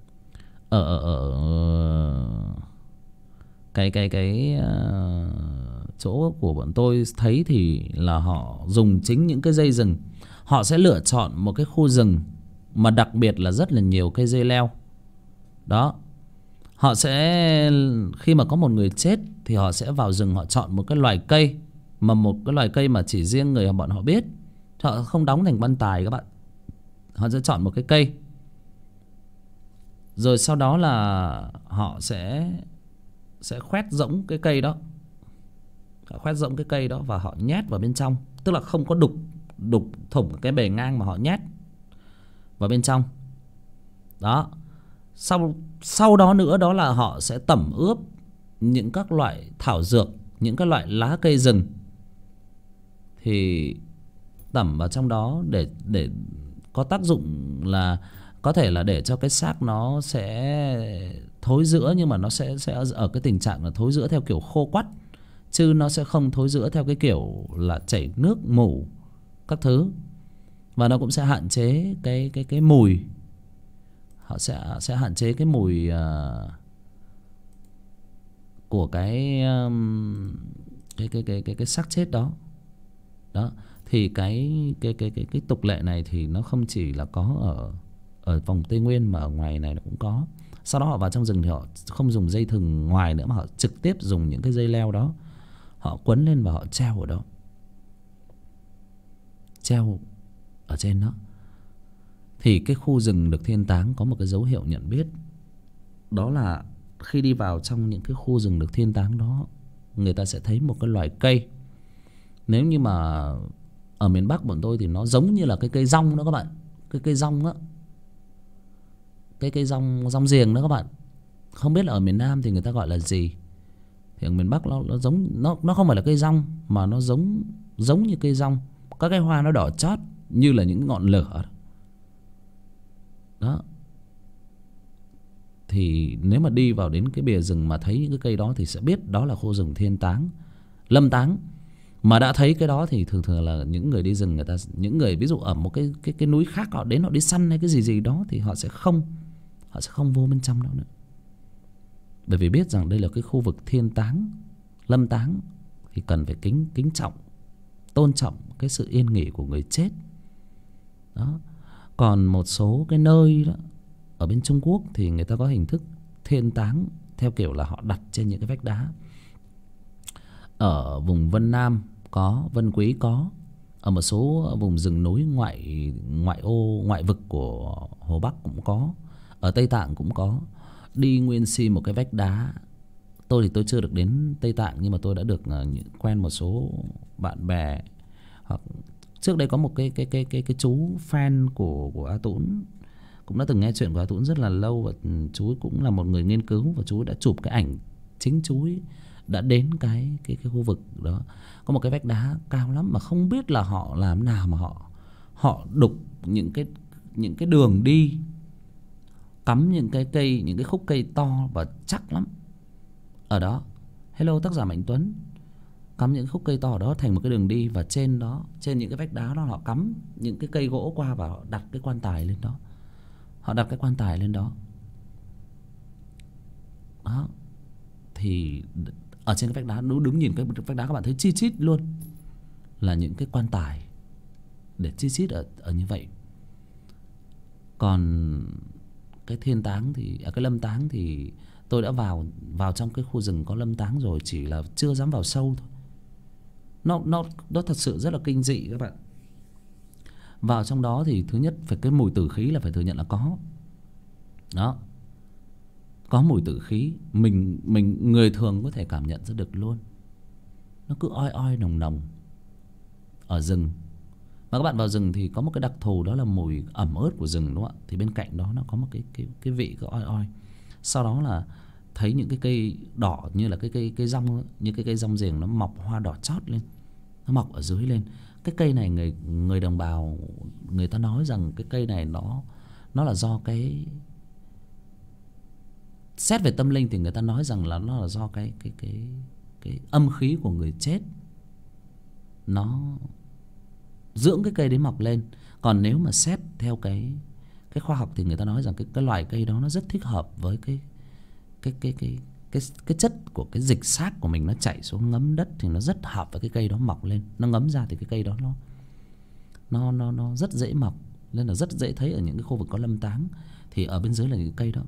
chỗ của bọn tôi thấy thì là họ dùng chính những cái dây rừng. Họ sẽ lựa chọn một cái khu rừng mà đặc biệt là rất là nhiều cây dây leo. Đó, họ sẽ, khi mà có một người chết thì họ sẽ vào rừng, họ chọn một cái loài cây, mà một cái loài cây mà chỉ riêng người bọn họ biết. Họ không đóng thành quan tài các bạn. Họ sẽ chọn một cái cây, rồi sau đó là họ sẽ khoét rỗng cái cây đó. Họ khoét rỗng cái cây đó và họ nhét vào bên trong. Tức là không có đục thủng cái bề ngang, mà họ nhét vào bên trong. Đó, sau đó nữa đó là họ sẽ tẩm ướp những các loại thảo dược, những các loại lá cây rừng, thì tẩm vào trong đó để có tác dụng là có thể là để cho cái xác nó sẽ thối rữa, nhưng mà nó sẽ ở cái tình trạng là thối rữa theo kiểu khô quắt, chứ nó sẽ không thối rữa theo cái kiểu là chảy nước mủ các thứ. Và nó cũng sẽ hạn chế cái mùi. Họ sẽ hạn chế cái mùi của cái xác chết đó. Đó, thì cái tục lệ này thì nó không chỉ là có ở vùng Tây Nguyên mà ở ngoài này nó cũng có. Sau đó họ vào trong rừng thì họ không dùng dây thừng ngoài nữa, mà họ trực tiếp dùng những cái dây leo đó, họ quấn lên và họ treo ở đó, treo ở trên đó. Thì cái khu rừng được thiên táng có một cái dấu hiệu nhận biết. Đó là khi đi vào trong những cái khu rừng được thiên táng đó, người ta sẽ thấy một cái loài cây. Nếu như mà ở miền Bắc bọn tôi thì nó giống như là cái cây rong đó các bạn. Cái cây rong á, cái cây rong giềng đó các bạn. Không biết là ở miền Nam thì người ta gọi là gì. Thì ở miền Bắc nó giống, nó không phải là cây rong mà nó giống như cây rong. Các cái hoa nó đỏ chót như là những ngọn lửa đó. Thì nếu mà đi vào đến cái bìa rừng mà thấy những cái cây đó thì sẽ biết đó là khu rừng thiên táng, lâm táng. Mà đã thấy cái đó thì thường thường là những người đi rừng, người ta, những người ví dụ ở một cái núi khác, họ đến họ đi săn hay cái gì đó thì họ sẽ không vô bên trong đó nữa. Bởi vì biết rằng đây là cái khu vực thiên táng, lâm táng, thì cần phải kính trọng, tôn trọng cái sự yên nghỉ của người chết đó. Còn một số cái nơi đó ở bên Trung Quốc thì người ta có hình thức thiên táng theo kiểu là họ đặt trên những cái vách đá. Ở vùng Vân Nam có, Vân Quý có, ở một số vùng rừng núi ngoại vực của Hồ Bắc cũng có, ở Tây Tạng cũng có. Đi nguyên si một cái vách đá. Tôi thì tôi chưa được đến Tây Tạng, nhưng mà tôi đã được quen một số bạn bè. Hoặc trước đây có một cái chú fan của A Tũng, cũng đã từng nghe chuyện của A Tũng rất là lâu, và chú cũng là một người nghiên cứu, và chú đã chụp cái ảnh chính chú ấy đã đến cái khu vực đó. Có một cái vách đá cao lắm mà không biết là họ làm nào mà họ đục những cái đường đi, cắm những cái cây, những cái khúc cây to và chắc lắm ở đó. Hello tác giả Mạnh Tuấn. Cắm những khúc cây to ở đó thành một cái đường đi, và trên đó, trên những cái vách đá đó, họ cắm những cái cây gỗ qua và họ đặt cái quan tài lên đó. Họ đặt cái quan tài lên đó. Đó. Thì ở trên cái vách đá, đứng nhìn cái vách đá các bạn thấy chi chít luôn là những cái quan tài để chi chít ở như vậy. Còn cái thiên táng thì cái lâm táng thì tôi đã vào trong cái khu rừng có lâm táng rồi, chỉ là chưa dám vào sâu thôi. Nó thật sự rất là kinh dị các bạn. Vào trong đó thì thứ nhất phải cái mùi tử khí là phải thừa nhận là có. Đó. Có mùi tử khí, mình người thường có thể cảm nhận ra được luôn. Nó cứ oi oi nồng nồng ở rừng. Mà các bạn vào rừng thì có một cái đặc thù, đó là mùi ẩm ướt của rừng, đúng không ạ? Thì bên cạnh đó nó có một cái vị cứ oi oi. Sau đó là thấy những cái cây đỏ như là cái rong, như cái cây rong giềng nó mọc hoa đỏ chót lên, nó mọc ở dưới lên. Cái cây này người đồng bào người ta nói rằng cái cây này nó là do cái, xét về tâm linh thì người ta nói rằng là nó là do cái âm khí của người chết nó dưỡng cái cây đấy mọc lên. Còn nếu mà xét theo cái khoa học thì người ta nói rằng cái loài cây đó nó rất thích hợp với cái chất của cái dịch xác của mình, nó chảy xuống ngấm đất thì nó rất hợp với cái cây đó mọc lên. Nó ngấm ra thì cái cây đó nó rất dễ mọc, nên là rất dễ thấy ở những cái khu vực có lâm táng. Thì ở bên dưới là những cây đó.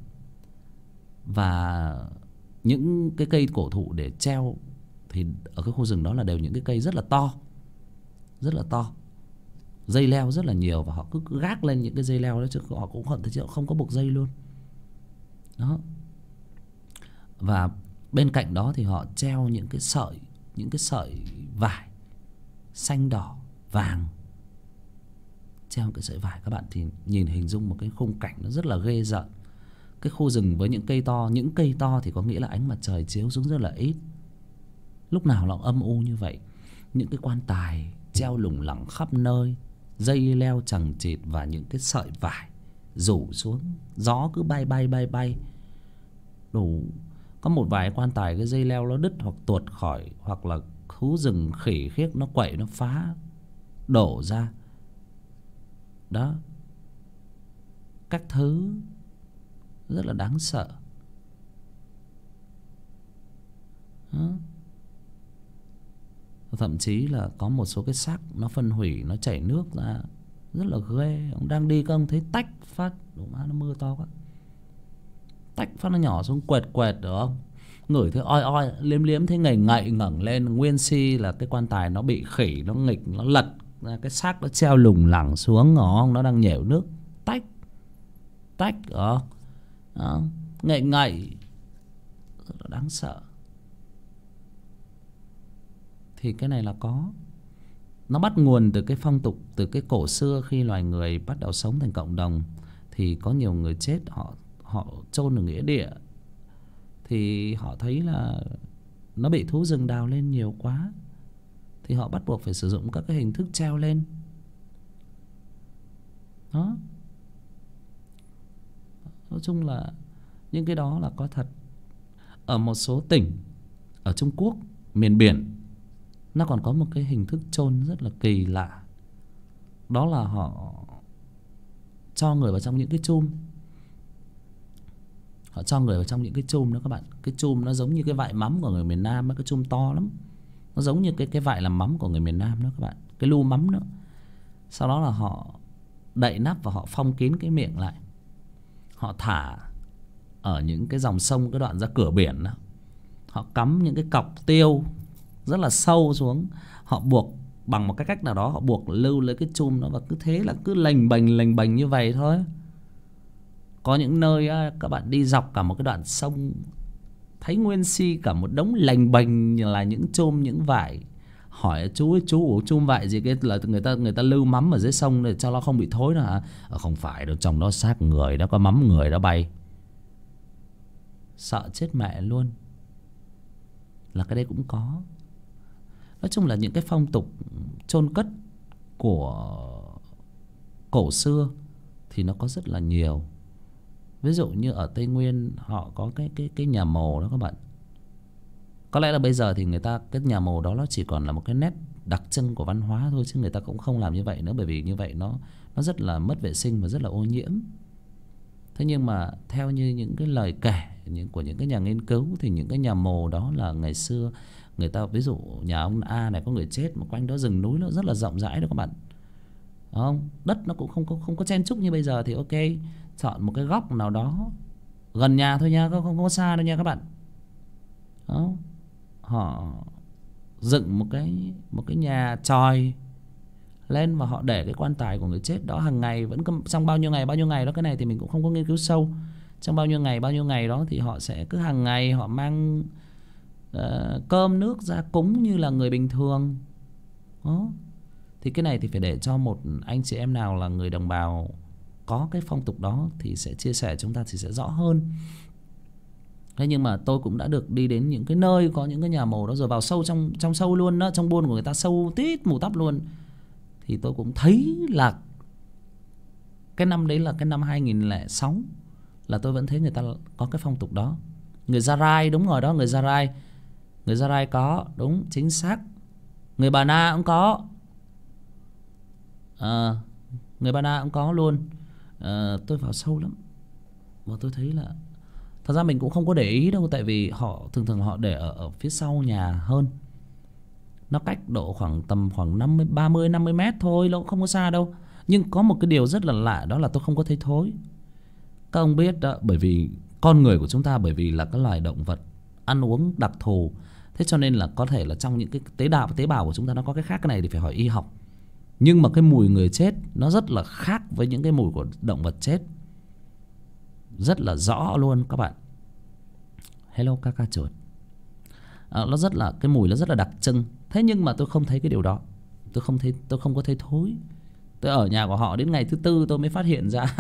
Và những cái cây cổ thụ để treo thì ở cái khu rừng đó là đều những cái cây rất là to, rất là to, dây leo rất là nhiều, và họ cứ gác lên những cái dây leo đó, chứ họ cũng không có buộc dây luôn đó. Và bên cạnh đó thì họ treo những cái sợi vải xanh đỏ vàng, treo cái sợi vải. Các bạn thì nhìn hình dung một cái khung cảnh nó rất là ghê rợn. Cái khu rừng với những cây to thì có nghĩa là ánh mặt trời chiếu xuống rất là ít, lúc nào nó âm u như vậy. Những cái quan tài treo lủng lẳng khắp nơi, dây leo chằng chịt và những cái sợi vải rủ xuống, gió cứ bay đủ. Có một vài quan tài cái dây leo nó đứt hoặc tuột khỏi, hoặc là thú rừng khỉ khiếc nó quậy nó phá đổ ra đó, các thứ rất là đáng sợ đó. Thậm chí là có một số cái xác nó phân hủy, nó chảy nước ra, rất là ghê. Ông đang đi các ông thấy tách phát, đủ má nó mưa to quá, tách phát nó nhỏ xuống quẹt được không? Ngửi thấy oi oi liếm liếm thấy ngậy ngẩng lên, nguyên si là cái quan tài nó bị khỉ nó nghịch, nó lật ra, cái xác nó treo lủng lẳng xuống, nó đang nhểu nước, tách đó, ngậy rất là đáng sợ. Thì cái này là có. nó bắt nguồn từ cái phong tục, từ cái cổ xưa khi loài người bắt đầu sống thành cộng đồng thì có nhiều người chết, họ chôn ở nghĩa địa, thì họ thấy là nó bị thú rừng đào lên nhiều quá, thì họ bắt buộc phải sử dụng các cái hình thức treo lên. Đó, nói chung là những cái đó là có thật. Ở một số tỉnh ở Trung Quốc miền biển, nó còn có một cái hình thức chôn rất là kỳ lạ. Đó là họ cho người vào trong những cái chum. Họ cho người vào trong những cái chum đó các bạn. Cái chum nó giống như cái vại mắm của người miền Nam, cái chum to lắm. Nó giống như cái vại làm mắm của người miền Nam đó các bạn, cái lu mắm đó. Sau đó là họ đậy nắp và họ phong kín cái miệng lại. Họ thả ở những cái dòng sông, cái đoạn ra cửa biển đó, họ cắm những cái cọc tiêu rất là sâu xuống. Họ buộc bằng một cái cách nào đó, họ buộc lưu lấy cái chum đó, và cứ thế là cứ lềnh bềnh như vậy thôi. Có những nơi á, các bạn đi dọc cả một cái đoạn sông thấy nguyên si cả một đống lềnh bềnh là những chum, những vải. Hỏi chú ơi, chú ủ chum vải gì, cái là người ta lưu mắm ở dưới sông để cho nó không bị thối đó hả? Không phải đâu, trong đó xác người đó, có mắm người đó bay. Sợ chết mẹ luôn. Là cái đấy cũng có. Nói chung là những cái phong tục chôn cất của cổ xưa thì nó có rất là nhiều. Ví dụ như ở Tây Nguyên họ có cái nhà mồ đó các bạn. Có lẽ là bây giờ thì người ta, cái nhà mồ đó nó chỉ còn là một cái nét đặc trưng của văn hóa thôi, chứ người ta cũng không làm như vậy nữa, bởi vì như vậy nó rất là mất vệ sinh và rất là ô nhiễm. Thế nhưng mà theo như những cái lời kể của những cái nhà nghiên cứu thì những cái nhà mồ đó là ngày xưa người ta, ví dụ nhà ông A này có người chết mà quanh đó rừng núi nó rất là rộng rãi đó các bạn. Không, đất nó cũng không có chen chúc như bây giờ, thì ok, chọn một cái góc nào đó gần nhà thôi nha, không có xa đâu nha các bạn. Đó, họ dựng một cái nhà chòi lên và họ để cái quan tài của người chết đó hàng ngày, vẫn trong bao nhiêu ngày đó, cái này thì mình cũng không có nghiên cứu sâu. Trong bao nhiêu ngày đó thì họ sẽ cứ hàng ngày họ mang cơm nước ra cúng như là người bình thường. Đó, thì cái này thì phải để cho một anh chị em nào là người đồng bào có cái phong tục đó thì sẽ chia sẻ, chúng ta thì sẽ rõ hơn. Thế nhưng mà tôi cũng đã được đi đến những cái nơi có những cái nhà mồ đó rồi, vào sâu trong sâu luôn đó, trong buôn của người ta sâu tít mù tắp luôn. Thì tôi cũng thấy là cái năm đấy là cái năm 2006 là tôi vẫn thấy người ta có cái phong tục đó. Người Gia Rai, đúng rồi đó, người Gia Rai có, đúng chính xác. Người Bà Na cũng có. Người Ba Na cũng có luôn. Tôi vào sâu lắm và tôi thấy là thật ra mình cũng không có để ý đâu, tại vì họ thường họ để ở phía sau nhà hơn. Nó cách độ tầm khoảng 30-50 mét thôi, nó cũng không có xa đâu. Nhưng có một cái điều rất là lạ, đó là tôi không có thấy thối. Các ông biết đó, bởi vì con người của chúng ta, bởi vì là cái loài động vật ăn uống đặc thù, thế cho nên là có thể là trong những cái tế bào của chúng ta nó có cái khác. Cái này thì phải hỏi y học. Nhưng mà cái mùi người chết nó rất là khác với những cái mùi của động vật chết, rất là rõ luôn các bạn. Hello Kaka chuột. Nó rất là, cái mùi nó rất là đặc trưng. Thế nhưng mà tôi không thấy cái điều đó. Tôi không có thấy thối. Tôi ở nhà của họ đến ngày thứ tư tôi mới phát hiện ra.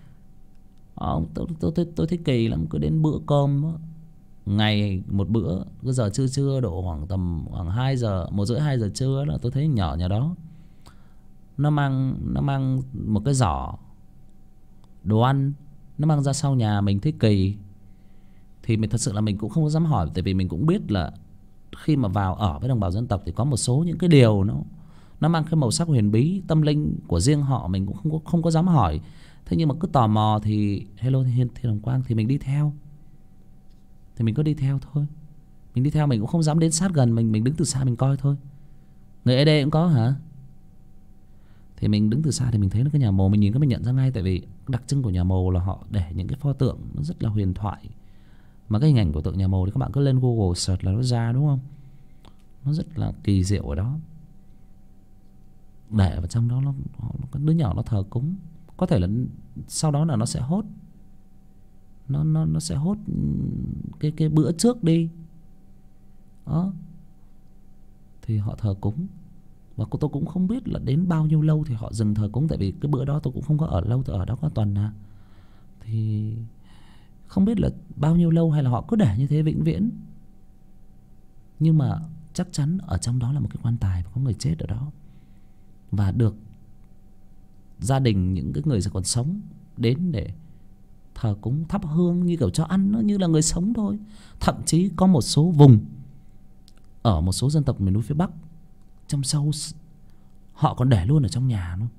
Tôi thấy kỳ lắm. Cứ đến bữa cơm đó, ngày một bữa, cứ giờ trưa độ khoảng 2 giờ, 1:30-2 giờ trưa là tôi thấy nhỏ nhà đó nó mang một cái giỏ đồ ăn, nó mang ra sau nhà. Mình thấy kỳ thì mình thật sự là mình cũng không có dám hỏi, tại vì mình cũng biết là khi mà vào ở với đồng bào dân tộc thì có một số những cái điều nó mang cái màu sắc huyền bí tâm linh của riêng họ, mình cũng không có dám hỏi. Thế nhưng mà cứ tò mò thì hello Thiên Hồng Quang, thì mình đi theo. Thì mình cứ đi theo thôi. Mình đi theo, mình cũng không dám đến sát gần, mình đứng từ xa mình coi thôi. Người ED cũng có hả? Thì mình đứng từ xa thì mình thấy nó cái nhà mồ, mình nhìn cái mình nhận ra ngay. Tại vì đặc trưng của nhà mồ là họ để những cái pho tượng nó rất là huyền thoại. Mà cái hình ảnh của tượng nhà mồ thì các bạn cứ lên Google search là nó ra, đúng không? Nó rất là kỳ diệu ở đó. Để vào trong đó cái đứa nhỏ nó thờ cúng. Có thể là sau đó là nó sẽ hốt. Nó sẽ hốt cái bữa trước đi. Đó. Thì họ thờ cúng. Và tôi cũng không biết là đến bao nhiêu lâu thì họ dừng thờ cúng. Tại vì cái bữa đó tôi cũng không có ở lâu, tôi ở đó có tuần à. Thì không biết là bao nhiêu lâu hay là họ cứ để như thế vĩnh viễn. Nhưng mà chắc chắn ở trong đó là một cái quan tài và có người chết ở đó. Và được gia đình những cái người còn sống đến để thờ cúng thắp hương như kiểu cho ăn, nó như là người sống thôi. Thậm chí có một số vùng ở một số dân tộc miền núi phía Bắc trong sâu, họ còn để luôn ở trong nhà luôn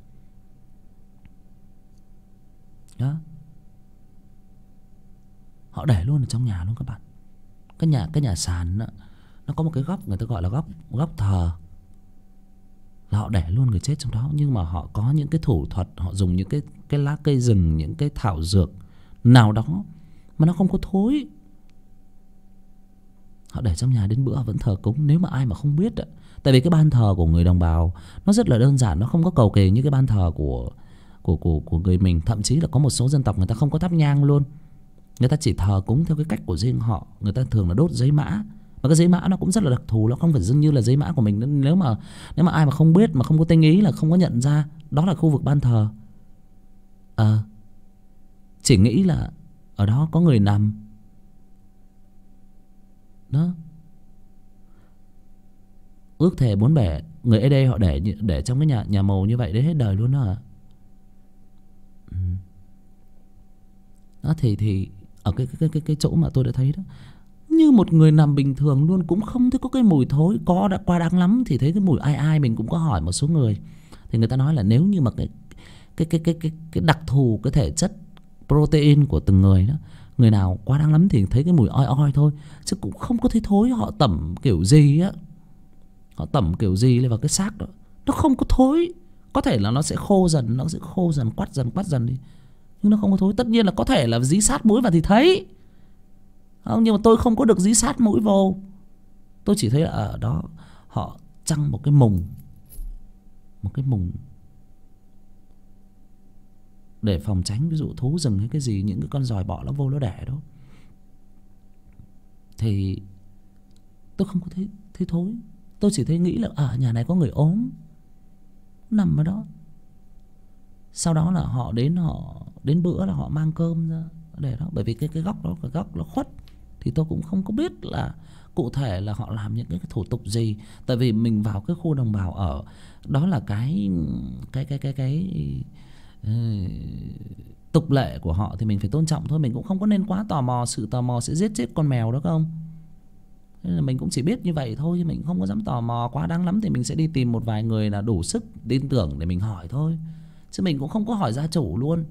đó. Họ để luôn ở trong nhà luôn các bạn. Cái nhà sàn đó, nó có một cái góc người ta gọi là góc thờ, là họ để luôn người chết trong đó. Nhưng mà họ có những cái thủ thuật, họ dùng những cái lá cây rừng, những cái thảo dược nào đó mà nó không có thối, họ để trong nhà đến bữa vẫn thờ cúng. Nếu mà ai mà không biết, tại vì cái ban thờ của người đồng bào nó rất là đơn giản, nó không có cầu kỳ như cái ban thờ của người mình. Thậm chí là có một số dân tộc người ta không có thắp nhang luôn, người ta chỉ thờ cúng theo cái cách của riêng họ. Người ta thường là đốt giấy mã, và cái giấy mã nó cũng rất là đặc thù, nó không phải dưng như là giấy mã của mình. Nếu mà ai mà không biết, mà không có tinh ý là không có nhận ra đó là khu vực ban thờ. Chỉ nghĩ là ở đó có người nằm đó. Ước thề bốn bể, người ở đây họ để trong cái nhà mồ như vậy đến hết đời luôn đó à. Đó thì ở cái chỗ mà tôi đã thấy đó, như một người nằm bình thường luôn, cũng không thấy có cái mùi thối. Có đã qua đáng lắm thì thấy cái mùi ai. Mình cũng có hỏi một số người thì người ta nói là nếu như mà cái đặc thù cái thể chất protein của từng người đó, người nào quá đáng lắm thì thấy cái mùi oi thôi, chứ cũng không có thấy thối. Họ tẩm kiểu gì á, họ tẩm kiểu gì lên vào cái xác đó, nó không có thối. Có thể là nó sẽ khô dần, quắt dần đi, nhưng nó không có thối. Tất nhiên là có thể là dí sát mũi vào thì thấy không, nhưng mà tôi không có được dí sát mũi vô. Tôi chỉ thấy là ở đó họ trăng một cái mùng để phòng tránh ví dụ thú rừng hay cái gì, những cái con giòi bọ nó vô nó đẻ đó. Thì tôi không có thấy thối. Tôi chỉ thấy nghĩ là ở nhà này có người ốm nằm ở đó. Sau đó là họ đến bữa là họ mang cơm ra để đó. Bởi vì cái góc đó, cái góc nó khuất, thì tôi cũng không có biết là cụ thể là họ làm những cái thủ tục gì. Tại vì mình vào cái khu đồng bào ở đó là cái tục lệ của họ thì mình phải tôn trọng thôi. Mình cũng không có nên quá tò mò. Sự tò mò sẽ giết chết con mèo đó không. Nên là mình cũng chỉ biết như vậy thôi, chứ mình không có dám tò mò quá đáng lắm. Thì mình sẽ đi tìm một vài người là đủ sức tin tưởng để mình hỏi thôi, chứ mình cũng không có hỏi gia chủ luôn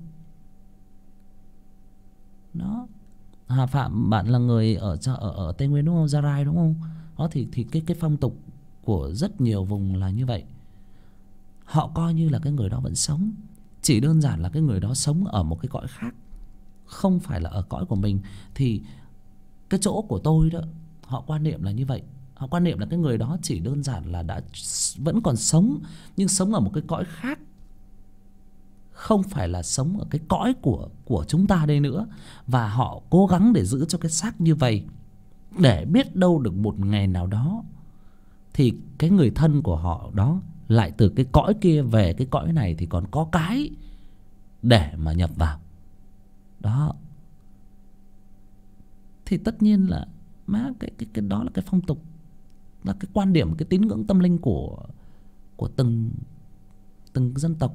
đó. Hà Phạm, bạn là người ở Tây Nguyên đúng không, Gia Rai đúng không? Đó thì cái phong tục của rất nhiều vùng là như vậy. Họ coi như là cái người đó vẫn sống, chỉ đơn giản là cái người đó sống ở một cái cõi khác, không phải là ở cõi của mình. Thì cái chỗ của tôi đó, họ quan niệm là như vậy. Họ quan niệm là cái người đó chỉ đơn giản là vẫn còn sống, nhưng sống ở một cái cõi khác, không phải là sống ở cái cõi của chúng ta đây nữa. Và họ cố gắng để giữ cho cái xác như vậy, để biết đâu được một ngày nào đó thì cái người thân của họ đó lại từ cái cõi kia về cái cõi này, thì còn có cái để mà nhập vào đó. Thì tất nhiên là cái đó là cái phong tục, là cái quan điểm, cái tín ngưỡng tâm linh của từng dân tộc.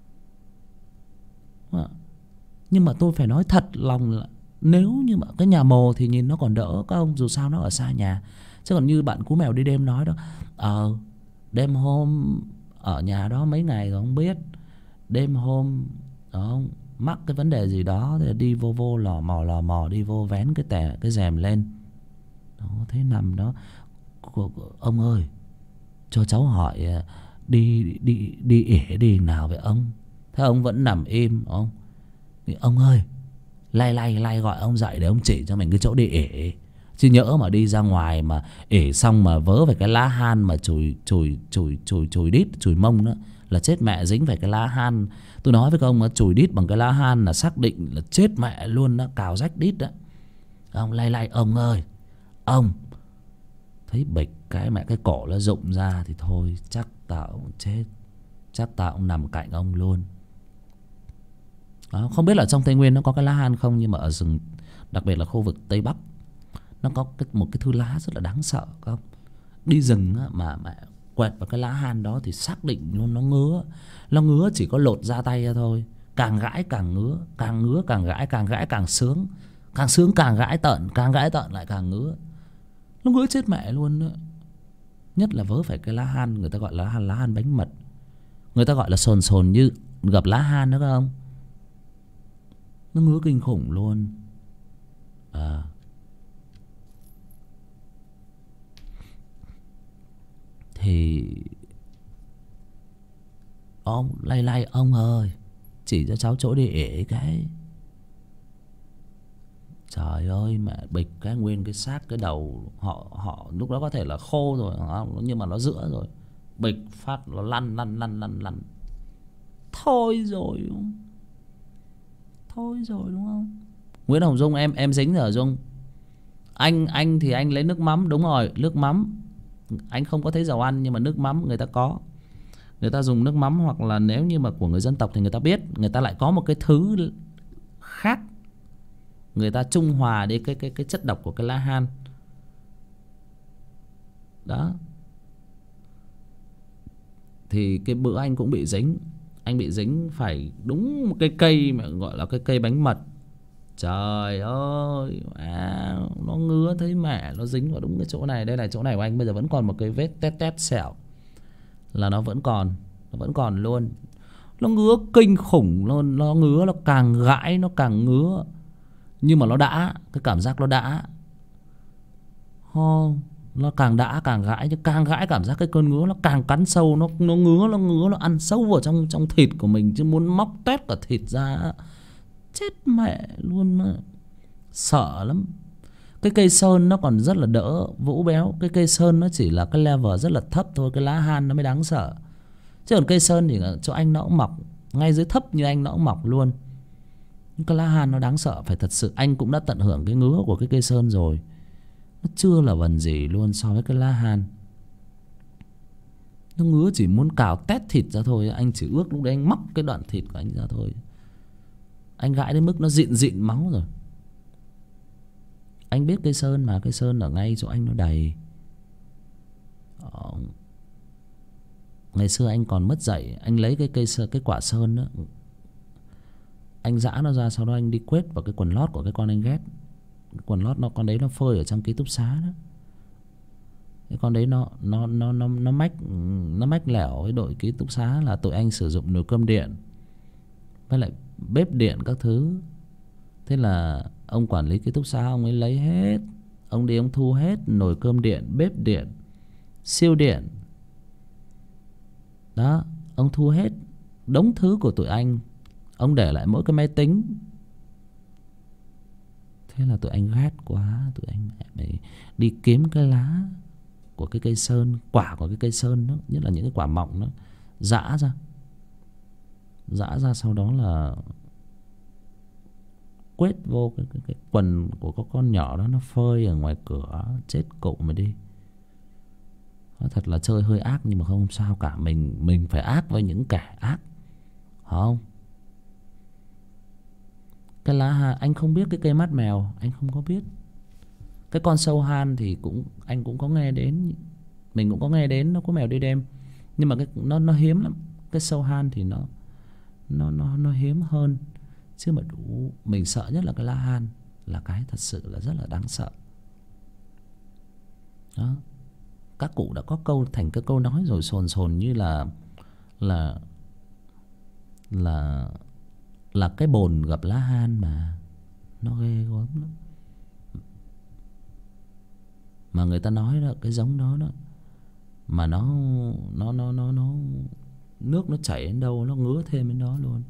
Nhưng mà tôi phải nói thật lòng là nếu như mà cái nhà mồ thì nhìn nó còn đỡ các ông, dù sao nó ở xa nhà. Chứ còn như bạn Cú Mèo đi đêm nói đó, đêm hôm ở nhà đó mấy ngày rồi không biết, đêm hôm đó, mắc cái vấn đề gì đó thì đi vô lò mò đi vô vén cái rèm lên đó, thế nằm đó. Ông ơi, cho cháu hỏi đi ỉa đi nào vậy ông? Thế ông vẫn nằm im ông. Ông ơi, lay gọi ông dậy để ông chỉ cho mình cái chỗ đi ỉa. Chứ nhỡ mà đi ra ngoài mà ỉa xong mà vớ về cái lá han mà chùi đít chùi mông đó là chết mẹ, dính về cái lá han. Tôi nói với các ông, chùi đít bằng cái lá han là xác định là chết mẹ luôn đó, cào rách đít đó. Ông lay ông ơi, ông thấy bịch cái mẹ cái cổ nó rụng ra thì thôi chắc tao cũng chết. Chắc tao cũng nằm cạnh ông luôn. Đó, không biết là trong Tây Nguyên nó có cái lá han không, nhưng mà ở rừng, đặc biệt là khu vực Tây Bắc, nó có một cái thứ lá rất là đáng sợ không? Đi rừng á, mà quẹt vào cái lá han đó thì xác định luôn nó ngứa. Nó ngứa chỉ có lột da tay ra thôi. Càng gãi càng ngứa, càng ngứa càng gãi, càng gãi càng sướng, càng sướng càng gãi tợn, càng gãi tợn lại càng ngứa. Nó ngứa chết mẹ luôn đó. Nhất là vớ phải cái lá han, người ta gọi là lá han bánh mật, người ta gọi là sồn sồn như gặp lá han đó không? Nó ngứa kinh khủng luôn. Thì ông lay ông ơi, chỉ cho cháu chỗ đi ỉa cái. Trời ơi mẹ, bịch cái nguyên cái xác, cái đầu họ lúc đó có thể là khô rồi nhưng mà nó rữa rồi, bịch phát nó lăn. Thôi rồi đúng không? Nguyễn Hồng Dung, em dính rồi Dung. Anh thì anh lấy nước mắm, đúng rồi, nước mắm. Anh không có thấy dầu ăn, nhưng mà nước mắm người ta có. Người ta dùng nước mắm, hoặc là nếu như mà của người dân tộc thì người ta biết, người ta lại có một cái thứ khác, người ta trung hòa đi cái chất độc của cái lá han đó. Thì cái bữa anh cũng bị dính. Anh bị dính phải đúng một cái cây mà gọi là cái cây bánh mật. Trời ơi nó ngứa thấy mẹ. Nó dính vào đúng cái chỗ này. Đây là chỗ này của anh bây giờ vẫn còn một cái vết tét sẹo. Là nó vẫn còn luôn. Nó ngứa kinh khủng luôn. Nó ngứa, nó càng gãi nó càng ngứa. Nhưng mà nó đã, cái cảm giác nó đã. Nó càng đã càng gãi, nhưng càng gãi cảm giác cái cơn ngứa nó càng cắn sâu, nó ngứa, nó ăn sâu vào trong thịt của mình, chứ muốn móc tét cả thịt ra. Chết mẹ luôn á. Sợ lắm. Cái cây sơn nó còn rất là đỡ vũ béo. Cái cây sơn nó chỉ là cái level rất là thấp thôi. Cái lá han nó mới đáng sợ. Chứ còn cây sơn thì chỗ anh nó cũng mọc ngay dưới thấp như anh nó cũng mọc luôn. Cái lá han nó đáng sợ. Phải thật sự anh cũng đã tận hưởng cái ngứa của cái cây sơn rồi. Nó chưa là vần gì luôn so với cái lá han. Nó ngứa chỉ muốn cào tét thịt ra thôi. Anh chỉ ước lúc đấy anh móc cái đoạn thịt của anh ra thôi. Anh gãi đến mức nó dịn máu rồi. Anh biết cây sơn mà. Cây sơn ở ngay chỗ anh nó đầy. Ngày xưa anh còn mất dạy. Anh lấy cái quả sơn đó, anh giã nó ra. Sau đó anh đi quết vào cái quần lót của cái con anh ghét. Cái quần lót con đấy nó phơi ở trong ký túc xá đó. Cái con đấy nó mách lẻo với đội ký túc xá là tụi anh sử dụng nồi cơm điện với lại bếp điện các thứ. Thế là ông quản lý ký túc xá ông ấy lấy hết. Ông đi ông thu hết nồi cơm điện, bếp điện, siêu điện đó. Ông thu hết đống thứ của tụi anh. Ông để lại mỗi cái máy tính. Thế là tụi anh ghét quá. Tụi anh phải đi kiếm cái lá của cái cây sơn, quả của cái cây sơn đó, nhất là những cái quả mọng đó, giã ra. Sau đó là quết vô cái quần của con nhỏ đó. Nó phơi ở ngoài cửa. Chết cụ mà đi. Nó thật là chơi hơi ác, nhưng mà không sao cả. Mình phải ác với những kẻ ác, không? Cái lá han, anh không biết cái cây mắt mèo, anh không có biết. Cái con sâu han thì anh cũng có nghe đến. Mình cũng có nghe đến, nó có mèo đi đêm. Nhưng mà nó hiếm lắm. Cái sâu han thì nó hiếm hơn. Chứ mà mình sợ nhất là cái lá han. Là cái thật sự là rất là đáng sợ đó. Các cụ đã có thành cái câu nói rồi, sồn sồn như là cái bồn gặp lá han mà. Nó ghê gớm lắm. Mà người ta nói đó, cái giống đó đó mà nó nước nó chảy đến đâu nó ngứa thêm đến đó luôn.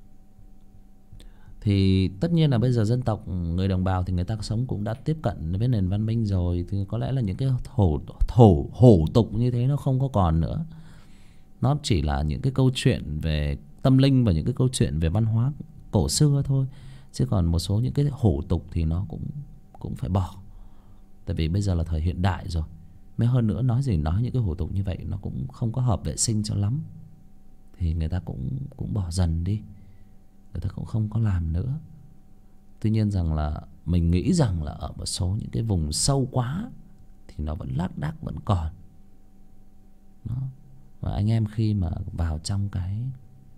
Thì tất nhiên là bây giờ dân tộc người đồng bào thì người ta sống cũng đã tiếp cận với nền văn minh rồi. Thì có lẽ là những cái hổ tục như thế nó không có còn nữa. Nó chỉ là những cái câu chuyện về tâm linh và những cái câu chuyện về văn hóa cổ xưa thôi. Chứ còn một số những cái hổ tục thì nó cũng phải bỏ. Tại vì bây giờ là thời hiện đại rồi. Mới hơn nữa nói gì nói, những cái hủ tục như vậy nó cũng không có hợp vệ sinh cho lắm, thì người ta cũng bỏ dần đi, người ta cũng không có làm nữa. Tuy nhiên rằng là mình nghĩ rằng là ở một số những cái vùng sâu quá thì nó vẫn lác đác vẫn còn đó. Và anh em khi mà vào trong cái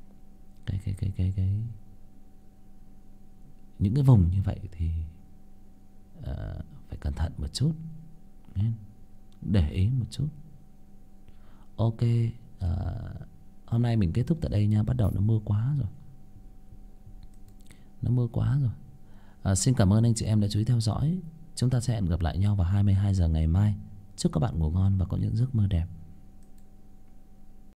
những cái vùng như vậy thì phải cẩn thận một chút, để ý một chút. Ok, hôm nay mình kết thúc tại đây nha. Bắt đầu nó mưa quá rồi, nó mưa quá rồi. Xin cảm ơn anh chị em đã chú ý theo dõi. Chúng ta sẽ hẹn gặp lại nhau vào 22 giờ ngày mai. Chúc các bạn ngủ ngon và có những giấc mơ đẹp.